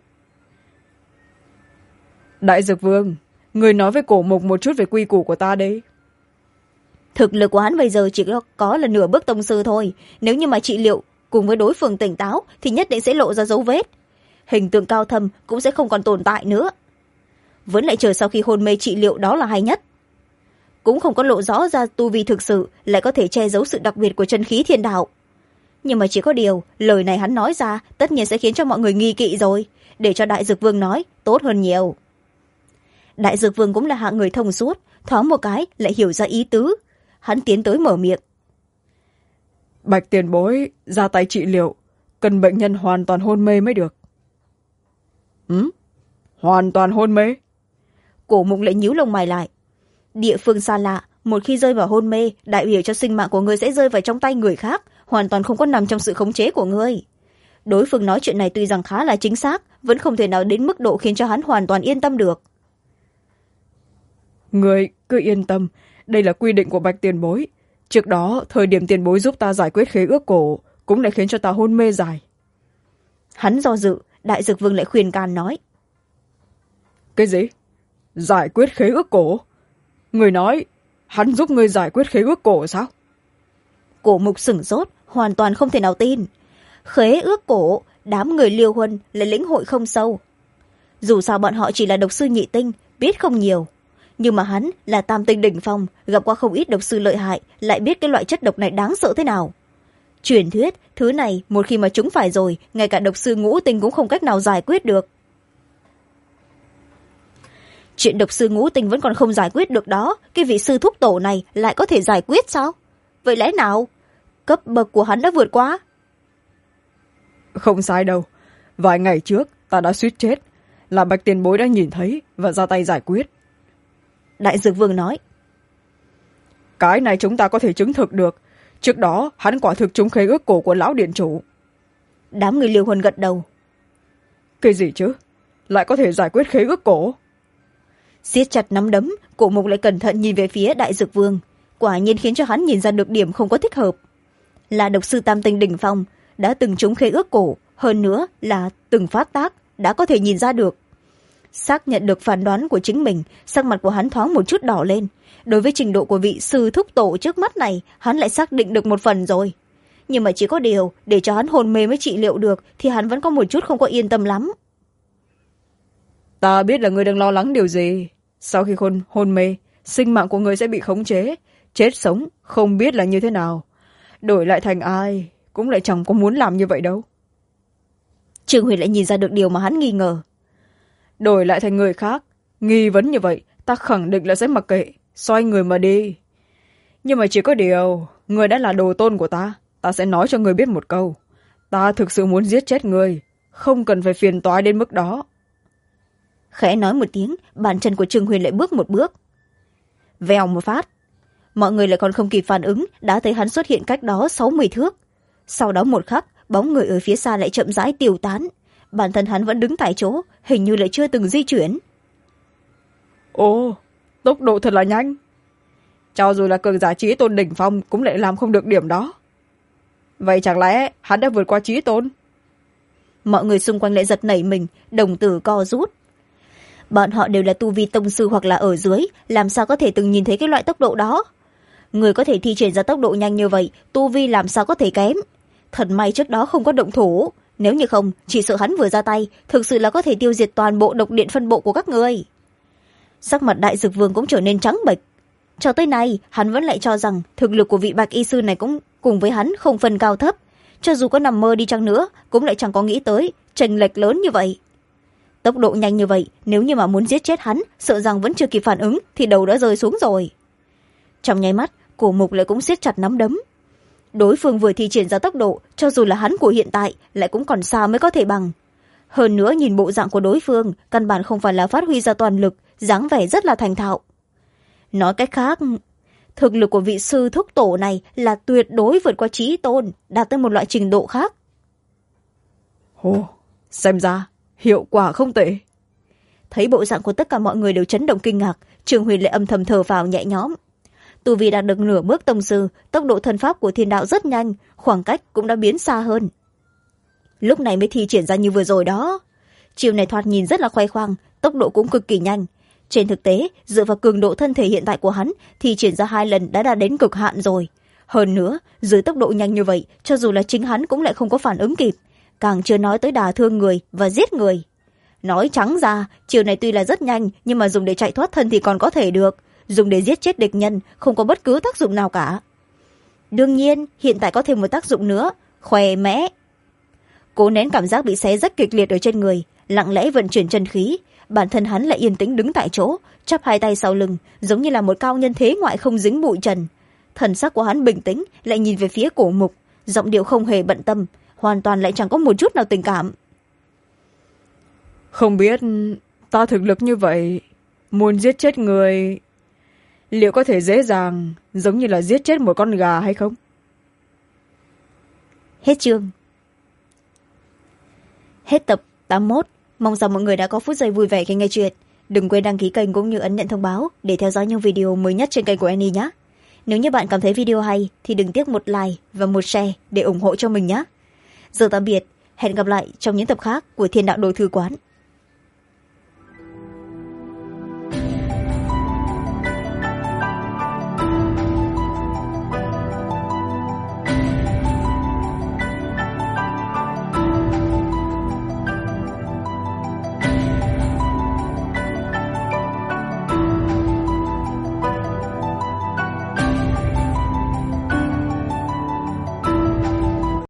Đại dược vương, người nói với Cổ Mục một chút về quy củ của ta đi. Thực lực của hắn bây giờ chỉ có là nửa bước tông sư thôi, nếu như mà trị liệu cùng với đối phương tỉnh táo thì nhất định sẽ lộ ra dấu vết. Hình tượng cao thâm cũng sẽ không còn tồn tại nữa. Vẫn lại chờ sau khi hôn mê trị liệu đó là hay nhất. Cũng không có lộ rõ ra tu vi thực sự, lại có thể che giấu sự đặc biệt của chân khí thiên đạo. Nhưng mà chỉ có điều lời này hắn nói ra tất nhiên sẽ khiến cho mọi người nghi kỵ rồi, để cho đại dược vương nói tốt hơn nhiều. Đại dược vương cũng là hạng người thông suốt, thoáng một cái lại hiểu ra ý tứ. Hắn tiến tới mở miệng. Bạch tiền bối ra tay trị liệu, cần bệnh nhân hoàn toàn hôn mê mới được. Hoàn toàn hôn mê? Cổ Mục lại nhíu lông mày lại. Địa phương xa lạ, một khi rơi vào hôn mê, đại biểu cho sinh mạng của ngươi sẽ rơi vào trong tay người khác, hoàn toàn không có nằm trong sự khống chế của ngươi. Đối phương nói chuyện này tuy rằng khá là chính xác, vẫn không thể nào đến mức độ khiến cho hắn hoàn toàn yên tâm được. Ngươi cứ yên tâm, đây là quy định của Bạch tiền bối. Trước đó thời điểm tiền bối giúp ta giải quyết khế ước cổ cũng lại khiến cho ta hôn mê dài. Hắn do dự, đại dược vương lại khuyên can nói. Cái gì? Giải quyết khế ước cổ? Người nói hắn giúp ngươi giải quyết khế ước cổ sao? Cổ Mục sửng sốt, hoàn toàn không thể nào tin. Khế ước cổ, đám người Liêu Huân lại lĩnh hội không sâu. Dù sao bọn họ chỉ là độc sư nhị tinh, biết không nhiều, nhưng mà hắn là tam tinh đỉnh phong, gặp qua không ít độc sư lợi hại, lại biết cái loại chất độc này đáng sợ thế nào. Truyền thuyết thứ này một khi mà chúng phải rồi, ngay cả độc sư ngũ tinh cũng không cách nào giải quyết được. Chuyện độc sư ngũ tinh vẫn còn không giải quyết được đó, cái vị sư thúc tổ này lại có thể giải quyết sao? Vậy lẽ nào cấp bậc của hắn đã vượt qua? Không sai đâu, vài ngày trước ta đã suýt chết, là Bạch tiền bối đã nhìn thấy và ra tay giải quyết. Đại Dược Vương nói. Cái này chúng ta có thể chứng thực được, trước đó hắn quả thực trúng khế ước cổ của lão điện chủ. Đám người Liêu Huân gật đầu. Cái gì chứ, lại có thể giải quyết khế ước cổ? Siết chặt nắm đấm, Cổ Mục lại cẩn thận nhìn về phía Đại Dược Vương, quả nhiên khiến cho hắn nhìn ra được điểm không có thích hợp. Là độc sư tam tinh đỉnh phong, đã từng trúng khế ước cổ, hơn nữa là từng phát tác, đã có thể nhìn ra được. Xác nhận được phán đoán của chính mình, sắc mặt của hắn thoáng một chút đỏ lên. Đối với trình độ của vị sư thúc tổ trước mắt này, hắn lại xác định được một phần rồi. Nhưng mà chỉ có điều, để cho hắn hôn mê mới trị liệu được, thì hắn vẫn có một chút không có yên tâm lắm. Ta biết là người đang lo lắng điều gì. Sau khi hôn mê, sinh mạng của người sẽ bị khống chế, chết sống không biết là như thế nào. Đổi lại thành ai cũng lại chẳng có muốn làm như vậy đâu. Trương Huyền lại nhìn ra được điều mà hắn nghi ngờ. Đổi lại thành người khác, nghi vấn như vậy, ta khẳng định là sẽ mặc kệ, xoay người mà đi. Nhưng mà chỉ có điều, người đã là đồ tôn của ta sẽ nói cho người biết một câu. Ta thực sự muốn giết chết người, không cần phải phiền toái đến mức đó. Khẽ nói một tiếng, bàn chân của Trương Huyền lại bước một bước. Vèo một phát, mọi người lại còn không kịp phản ứng, đã thấy hắn xuất hiện cách đó 60 thước. Sau đó một khắc, bóng người ở phía xa lại chậm rãi tiêu tán. Bản thân hắn vẫn đứng tại chỗ, hình như lại chưa từng di chuyển. Ồ, tốc độ thật là nhanh. Cho dù là cường giả chí tôn đỉnh phong cũng lại làm không được điểm đó. Vậy chẳng lẽ hắn đã vượt qua chí tôn? Mọi người xung quanh lại giật nảy mình, đồng tử co rút. Bọn họ đều là tu vi tông sư hoặc là ở dưới, làm sao có thể từng nhìn thấy cái loại tốc độ đó. Người có thể thi triển ra tốc độ nhanh như vậy, tu vi làm sao có thể kém. Thật may trước đó không có động thủ, nếu như không, chỉ sợ hắn vừa ra tay, thực sự là có thể tiêu diệt toàn bộ độc điện phân bộ của các người. Sắc mặt Đại Dược Vương cũng trở nên trắng bệch. Cho tới nay, hắn vẫn lại cho rằng thực lực của vị Bạch y sư này cũng cùng với hắn không phân cao thấp. Cho dù có nằm mơ đi chăng nữa, cũng lại chẳng có nghĩ tới chênh lệch lớn như vậy. Tốc độ nhanh như vậy, nếu như mà muốn giết chết hắn, sợ rằng vẫn chưa kịp phản ứng thì đầu đã rơi xuống rồi. Trong nháy mắt, Cổ Mục lại cũng siết chặt nắm đấm. Đối phương vừa thi triển ra tốc độ, cho dù là hắn của hiện tại, lại cũng còn xa mới có thể bằng. Hơn nữa nhìn bộ dạng của đối phương, căn bản không phải là phát huy ra toàn lực, dáng vẻ rất là thành thạo. Nói cách khác, thực lực của vị sư thúc tổ này là tuyệt đối vượt qua chí tôn, đạt tới một loại trình độ khác. Ồ, xem ra hiệu quả không tệ. Thấy bộ dạng của tất cả mọi người đều chấn động kinh ngạc, Trương Huyền lại âm thầm thở phào nhẹ nhõm. Tu vi đạt được nửa bước tông sư, tốc độ thân pháp của thiên đạo rất nhanh, khoảng cách cũng đã biến xa hơn. Lúc này mới thi triển ra như vừa rồi đó. Chiều này thoạt nhìn rất là khoe khoang, tốc độ cũng cực kỳ nhanh. Trên thực tế, dựa vào cường độ thân thể hiện tại của hắn, thi triển ra 2 lần đã đạt đến cực hạn rồi. Hơn nữa, dưới tốc độ nhanh như vậy, cho dù là chính hắn cũng lại không có phản ứng kịp, càng chưa nói tới đả thương người và giết người. Nói trắng ra, chiều này tuy là rất nhanh, nhưng mà dùng để chạy thoát thân thì còn có thể được, dùng để giết chết địch nhân không có bất cứ tác dụng nào cả. Đương nhiên, hiện tại có thêm một tác dụng nữa, khỏe mẽ. Cố nén cảm giác bị xé rách kịch liệt ở trên người, lặng lẽ vận chuyển chân khí, bản thân hắn lại yên tĩnh đứng tại chỗ, chắp 2 tay sau lưng, giống như là một cao nhân thế ngoại không dính bụi trần. Thần sắc của hắn bình tĩnh, lại nhìn về phía Cổ Mục, giọng điệu không hề bận tâm, hoàn toàn lại chẳng có một chút nào tình cảm. Không biết ta thực lực như vậy, muốn giết chết người, liệu có thể dễ dàng giống như là giết chết một con gà hay không? Hết chương. Hết tập 81. Mong rằng mọi người đã có phút giây vui vẻ khi nghe chuyện. Đừng quên đăng ký kênh cũng như ấn nhận thông báo để theo dõi những video mới nhất trên kênh của Annie nhé. Nếu như bạn cảm thấy video hay thì đừng tiếc một like và một share để ủng hộ cho mình nhé. Giờ tạm biệt, hẹn gặp lại trong những tập khác của Thiên Đạo Đồ Thư Quán.